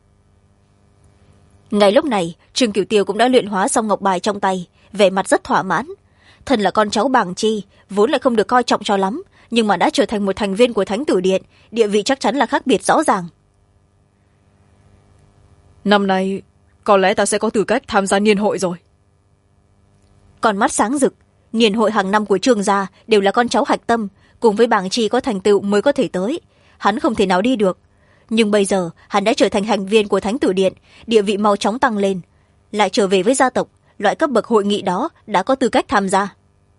Ngay lúc này, Trương Cửu Tiêu cũng đã luyện hóa xong ngọc bài trong tay, vẻ mặt rất thỏa mãn. Thân là con cháu Bàng Chi, vốn lại không được coi trọng cho lắm, nhưng mà đã trở thành một thành viên của Thánh Tử Điện, địa vị chắc chắn là khác biệt rõ ràng. Năm nay, có lẽ ta sẽ có tư cách tham gia niên hội rồi. Con mắt sáng rực, niên hội hàng năm của Trương gia đều là con cháu hạch tâm, cùng với Bàng Chi có thành tựu mới có thể tới. Hắn không thể nào đi được. Nhưng bây giờ, hắn đã trở thành thành viên của Thánh Tử Điện, địa vị mau chóng tăng lên. Lại trở về với gia tộc, loại cấp bậc hội nghị đó đã có tư cách tham gia.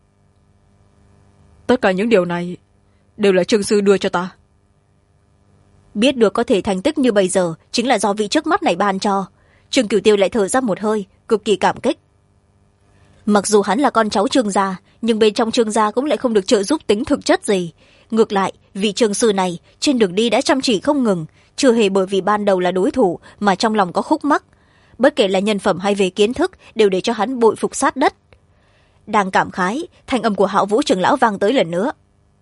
Tất cả những điều này đều là Trương sư đưa cho ta. Biết được có thể thành tích như bây giờ chính là do vị trước mắt này ban cho. Trương Cửu Tiêu lại thở ra một hơi, cực kỳ cảm kích. Mặc dù hắn là con cháu Trương gia, nhưng bên trong Trương gia cũng lại không được trợ giúp tính thực chất gì. Ngược lại, vị Trương sư này trên đường đi đã chăm chỉ không ngừng, chưa hề bởi vì ban đầu là đối thủ mà trong lòng có khúc mắc. Bất kể là nhân phẩm hay về kiến thức đều để cho hắn bội phục sát đất. Đang cảm khái, thanh âm của Hạo Vũ trưởng lão vang tới lần nữa.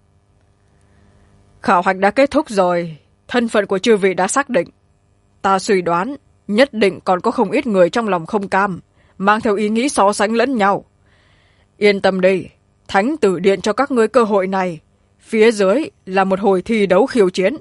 Khảo hạch đã kết thúc rồi, thân phận của chư vị đã xác định. Ta suy đoán nhất định còn có không ít người trong lòng không cam, mang theo ý nghĩ so sánh lẫn nhau. Yên tâm đi, Thánh Tử Điện cho các ngươi cơ hội này. Phía dưới là một hồi thi đấu khiêu chiến.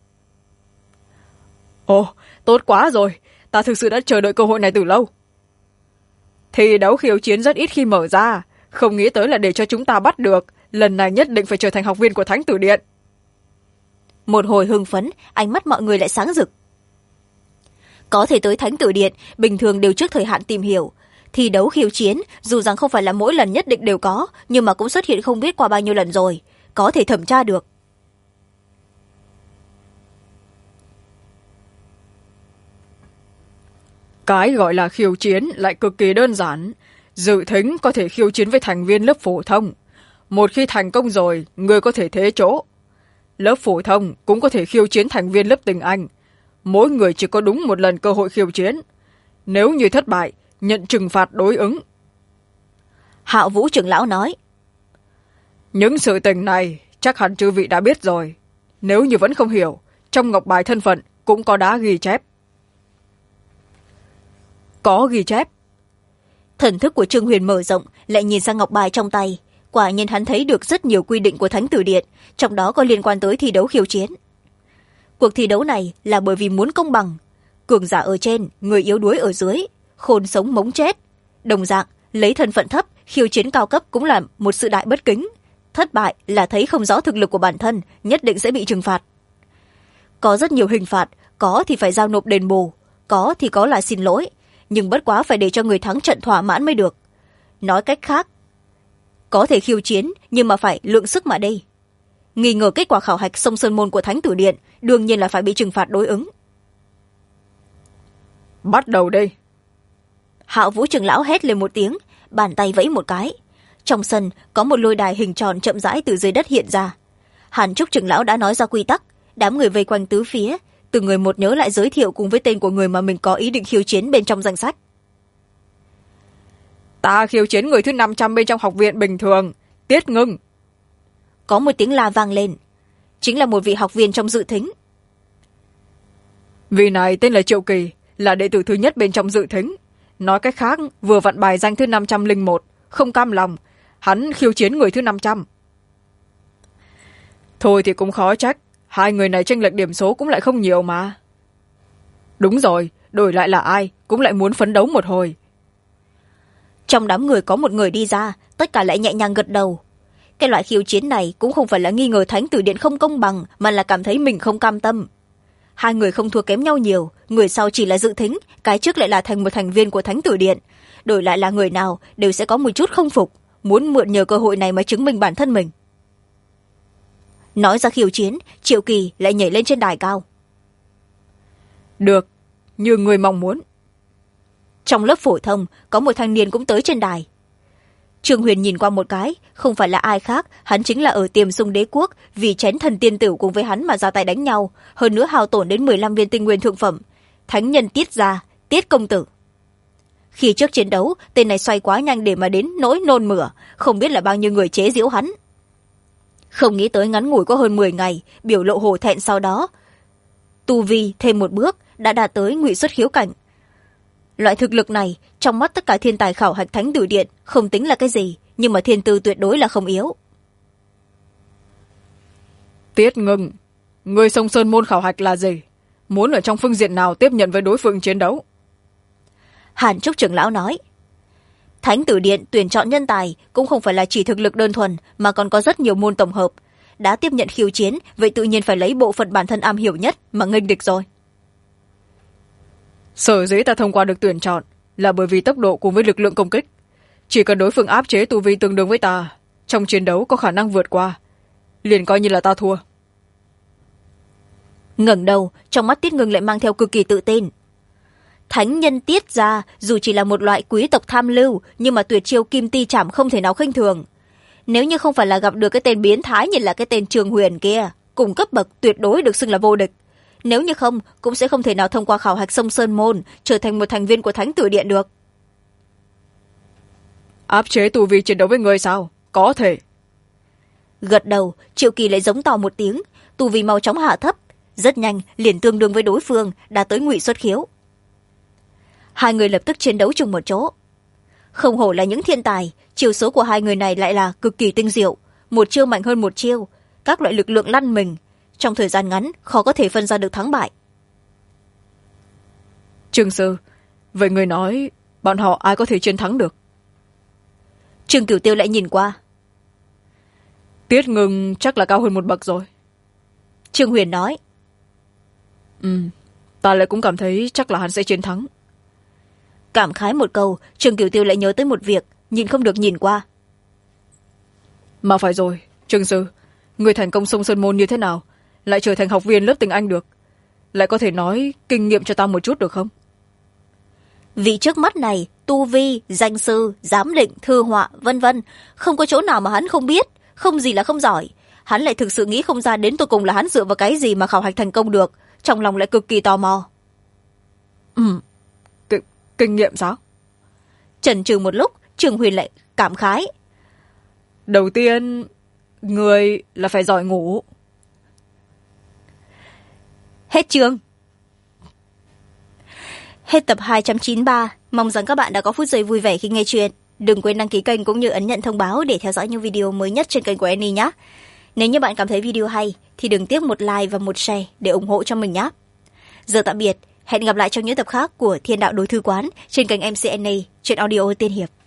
Ồ, tốt quá rồi, ta thực sự đã chờ đợi cơ hội này từ lâu. Thi đấu khiêu chiến rất ít khi mở ra, không nghĩ tới là để cho chúng ta bắt được, lần này nhất định phải trở thành học viên của Thánh Tử Điện. Một hồi hưng phấn, ánh mắt mọi người lại sáng rực. Có thể tới Thánh Tử Điện, bình thường đều trước thời hạn tìm hiểu. Thi đấu khiêu chiến, dù rằng không phải là mỗi lần nhất định đều có, nhưng mà cũng xuất hiện không biết qua bao nhiêu lần rồi. Có thể thẩm tra được. Cái gọi là khiêu chiến lại cực kỳ đơn giản. Dự thính có thể khiêu chiến với thành viên lớp phổ thông. Một khi thành công rồi, người có thể thế chỗ. Lớp phổ thông cũng có thể khiêu chiến thành viên lớp tinh anh. Mỗi người chỉ có đúng một lần cơ hội khiêu chiến. Nếu như thất bại, nhận trừng phạt đối ứng. Hạo Vũ trưởng lão nói. Những sự tình này chắc hẳn chư vị đã biết rồi. Nếu như vẫn không hiểu, trong ngọc bài thân phận cũng có đã ghi chép. Có ghi chép. Thần thức của Trương Huyền mở rộng, lại nhìn sang ngọc bài trong tay. Quả nhiên hắn thấy được rất nhiều quy định của Thánh Tử Điện, trong đó có liên quan tới thi đấu khiêu chiến. Cuộc thi đấu này là bởi vì muốn công bằng. Cường giả ở trên, người yếu đuối ở dưới, khôn sống mống chết. Đồng dạng, lấy thân phận thấp, khiêu chiến cao cấp cũng là một sự đại bất kính. Thất bại là thấy không rõ thực lực của bản thân, nhất định sẽ bị trừng phạt. Có rất nhiều hình phạt, có thì phải giao nộp đền bù, có thì có là xin lỗi, nhưng bất quá phải để cho người thắng trận thỏa mãn mới được. Nói cách khác, có thể khiêu chiến nhưng mà phải lượng sức mà đi. Nghi ngờ kết quả khảo hạch sông Sơn Môn của Thánh Tử Điện, đương nhiên là phải bị trừng phạt đối ứng. Bắt đầu đi. Hạo Vũ trưởng lão hét lên một tiếng, bàn tay vẫy một cái. Trong sân có một lôi đài hình tròn chậm rãi từ dưới đất hiện ra. Hàn Trúc trưởng lão đã nói ra quy tắc, đám người vây quanh tứ phía, từng người một nhớ lại giới thiệu cùng với tên của người mà mình có ý định khiêu chiến bên trong danh sách. Ta khiêu chiến người thứ 500 bên trong học viện bình thường, Tiết Ngưng. Có một tiếng la vang lên, chính là một vị học viên trong dự thính. Vị này tên là Triệu Kỳ, là đệ tử thứ nhất bên trong dự thính. Nói cách khác, vừa vặn bài danh thứ 501, không cam lòng, hắn khiêu chiến người thứ 500. Thôi thì cũng khó trách, hai người này chênh lệch điểm số cũng lại không nhiều mà. Đúng rồi, đổi lại là ai cũng lại muốn phấn đấu một hồi. Trong đám người có một người đi ra, tất cả lại nhẹ nhàng gật đầu. cái loại khiêu chiến này cũng không phải là nghi ngờ Thánh Tử Điện không công bằng, mà là cảm thấy mình không cam tâm. Hai người không thua kém nhau nhiều, người sau chỉ là dự thính, cái trước lại là thành một thành viên của Thánh Tử Điện. Đổi lại là người nào đều sẽ có một chút không phục, muốn mượn nhờ cơ hội này mà chứng minh bản thân mình. Nói ra khiêu chiến, Triệu Kỳ lại nhảy lên trên đài cao. Được, như người mong muốn. Trong lớp phổ thông, có một thanh niên cũng tới trên đài. Trương Huyền nhìn qua một cái, không phải là ai khác, hắn chính là ở Tiềm Sung Đế Quốc, vì chén thần tiên tử cùng với hắn mà ra tay đánh nhau, hơn nữa hao tổn đến 15 viên tinh nguyên thượng phẩm. Thánh nhân Tiết gia, Tiết công tử. Khi trước chiến đấu, tên này xoay quá nhanh để mà đến nỗi nôn mửa, không biết là bao nhiêu người chế giễu hắn. Không nghĩ tới ngắn ngủi có hơn 10 ngày, biểu lộ hổ thẹn sau đó. Tu vi thêm một bước, đã đạt tới ngụy xuất khiếu cảnh. Loại thực lực này, trong mắt tất cả thiên tài khảo hạch Thánh Tử Điện, không tính là cái gì, nhưng mà thiên tư tuyệt đối là không yếu. Tiết Ngưng, người Sông Sơn môn khảo hạch là gì? Muốn ở trong phương diện nào tiếp nhận với đối phương chiến đấu? Hàn Trúc trưởng lão nói. Thánh Tử Điện tuyển chọn nhân tài cũng không phải là chỉ thực lực đơn thuần, mà còn có rất nhiều môn tổng hợp. Đã tiếp nhận khiêu chiến, vậy tự nhiên phải lấy bộ phận bản thân am hiểu nhất mà nghênh địch rồi. Sở dĩ ta thông qua được tuyển chọn là bởi vì tốc độ cùng với lực lượng công kích. Chỉ cần đối phương áp chế tu vi tương đương với ta, trong chiến đấu có khả năng vượt qua, liền coi như là ta thua. Ngẩng đầu, trong mắt Tiết Ngưng lại mang theo cực kỳ tự tin. Thánh nhân Tiết gia dù chỉ là một loại quý tộc tham lưu, nhưng mà tuyệt chiêu kim ti chảm không thể nào khinh thường. Nếu như không phải là gặp được cái tên biến thái như là cái tên Trường Huyền kia, cùng cấp bậc tuyệt đối được xưng là vô địch. Nếu như không, cũng sẽ không thể nào thông qua khảo hạch Sông Sơn môn, trở thành một thành viên của Thánh Tử Điện được. Áp chế tu vi chiến đấu với người sao? Có thể. Gật đầu, Triệu Kỳ lại giống to một tiếng, tu vi mau chóng hạ thấp, rất nhanh liền tương đương với đối phương, đã tới ngụy xuất khiếu. Hai người lập tức chiến đấu chung một chỗ. Không hổ là những thiên tài, chiêu số của hai người này lại là cực kỳ tinh diệu, một chiêu mạnh hơn một chiêu, các loại lực lượng lăn mình, trong thời gian ngắn khó có thể phân ra được thắng bại. Trương sư, vậy người nói bọn họ ai có thể chiến thắng được? Trương Cửu Tiêu lại nhìn qua. Tiết Ngưng chắc là cao hơn một bậc rồi. Trương Huyền nói. Ta lại cũng cảm thấy chắc là hắn sẽ chiến thắng. Cảm khái một câu, Trương Cửu Tiêu lại nhớ tới một việc, nhìn không được nhìn qua. Mà phải rồi, Trương sư, người thành công Sông Sơn môn như thế nào, lại trở thành học viên lớp tiếng Anh được, lại có thể nói kinh nghiệm cho ta một chút được không? Vì trước mắt này, tu vi, danh sư, giám định, thư họa, vân vân, không có chỗ nào mà hắn không biết, không gì là không giỏi. Hắn lại thực sự nghĩ không ra đến tột cùng là hắn dựa vào cái gì mà khảo hạch thành công được, trong lòng lại cực kỳ tò mò. Kinh nghiệm sao? Chần chừ một lúc, Trường Huyền lại cảm khái. Đầu tiên, người là phải giỏi ngủ. Hết chương. Hết tập 293. Mong rằng các bạn đã có phút giây vui vẻ khi nghe chuyện. Đừng quên đăng ký kênh cũng như ấn nhận thông báo để theo dõi những video mới nhất trên kênh của Annie nhé. Nếu như bạn cảm thấy video hay thì đừng tiếc một like và một share để ủng hộ cho mình nhé. Giờ tạm biệt, hẹn gặp lại trong những tập khác của Thiên Đạo Đối Thư Quán trên kênh MC Annie, chuyện audio tiên hiệp.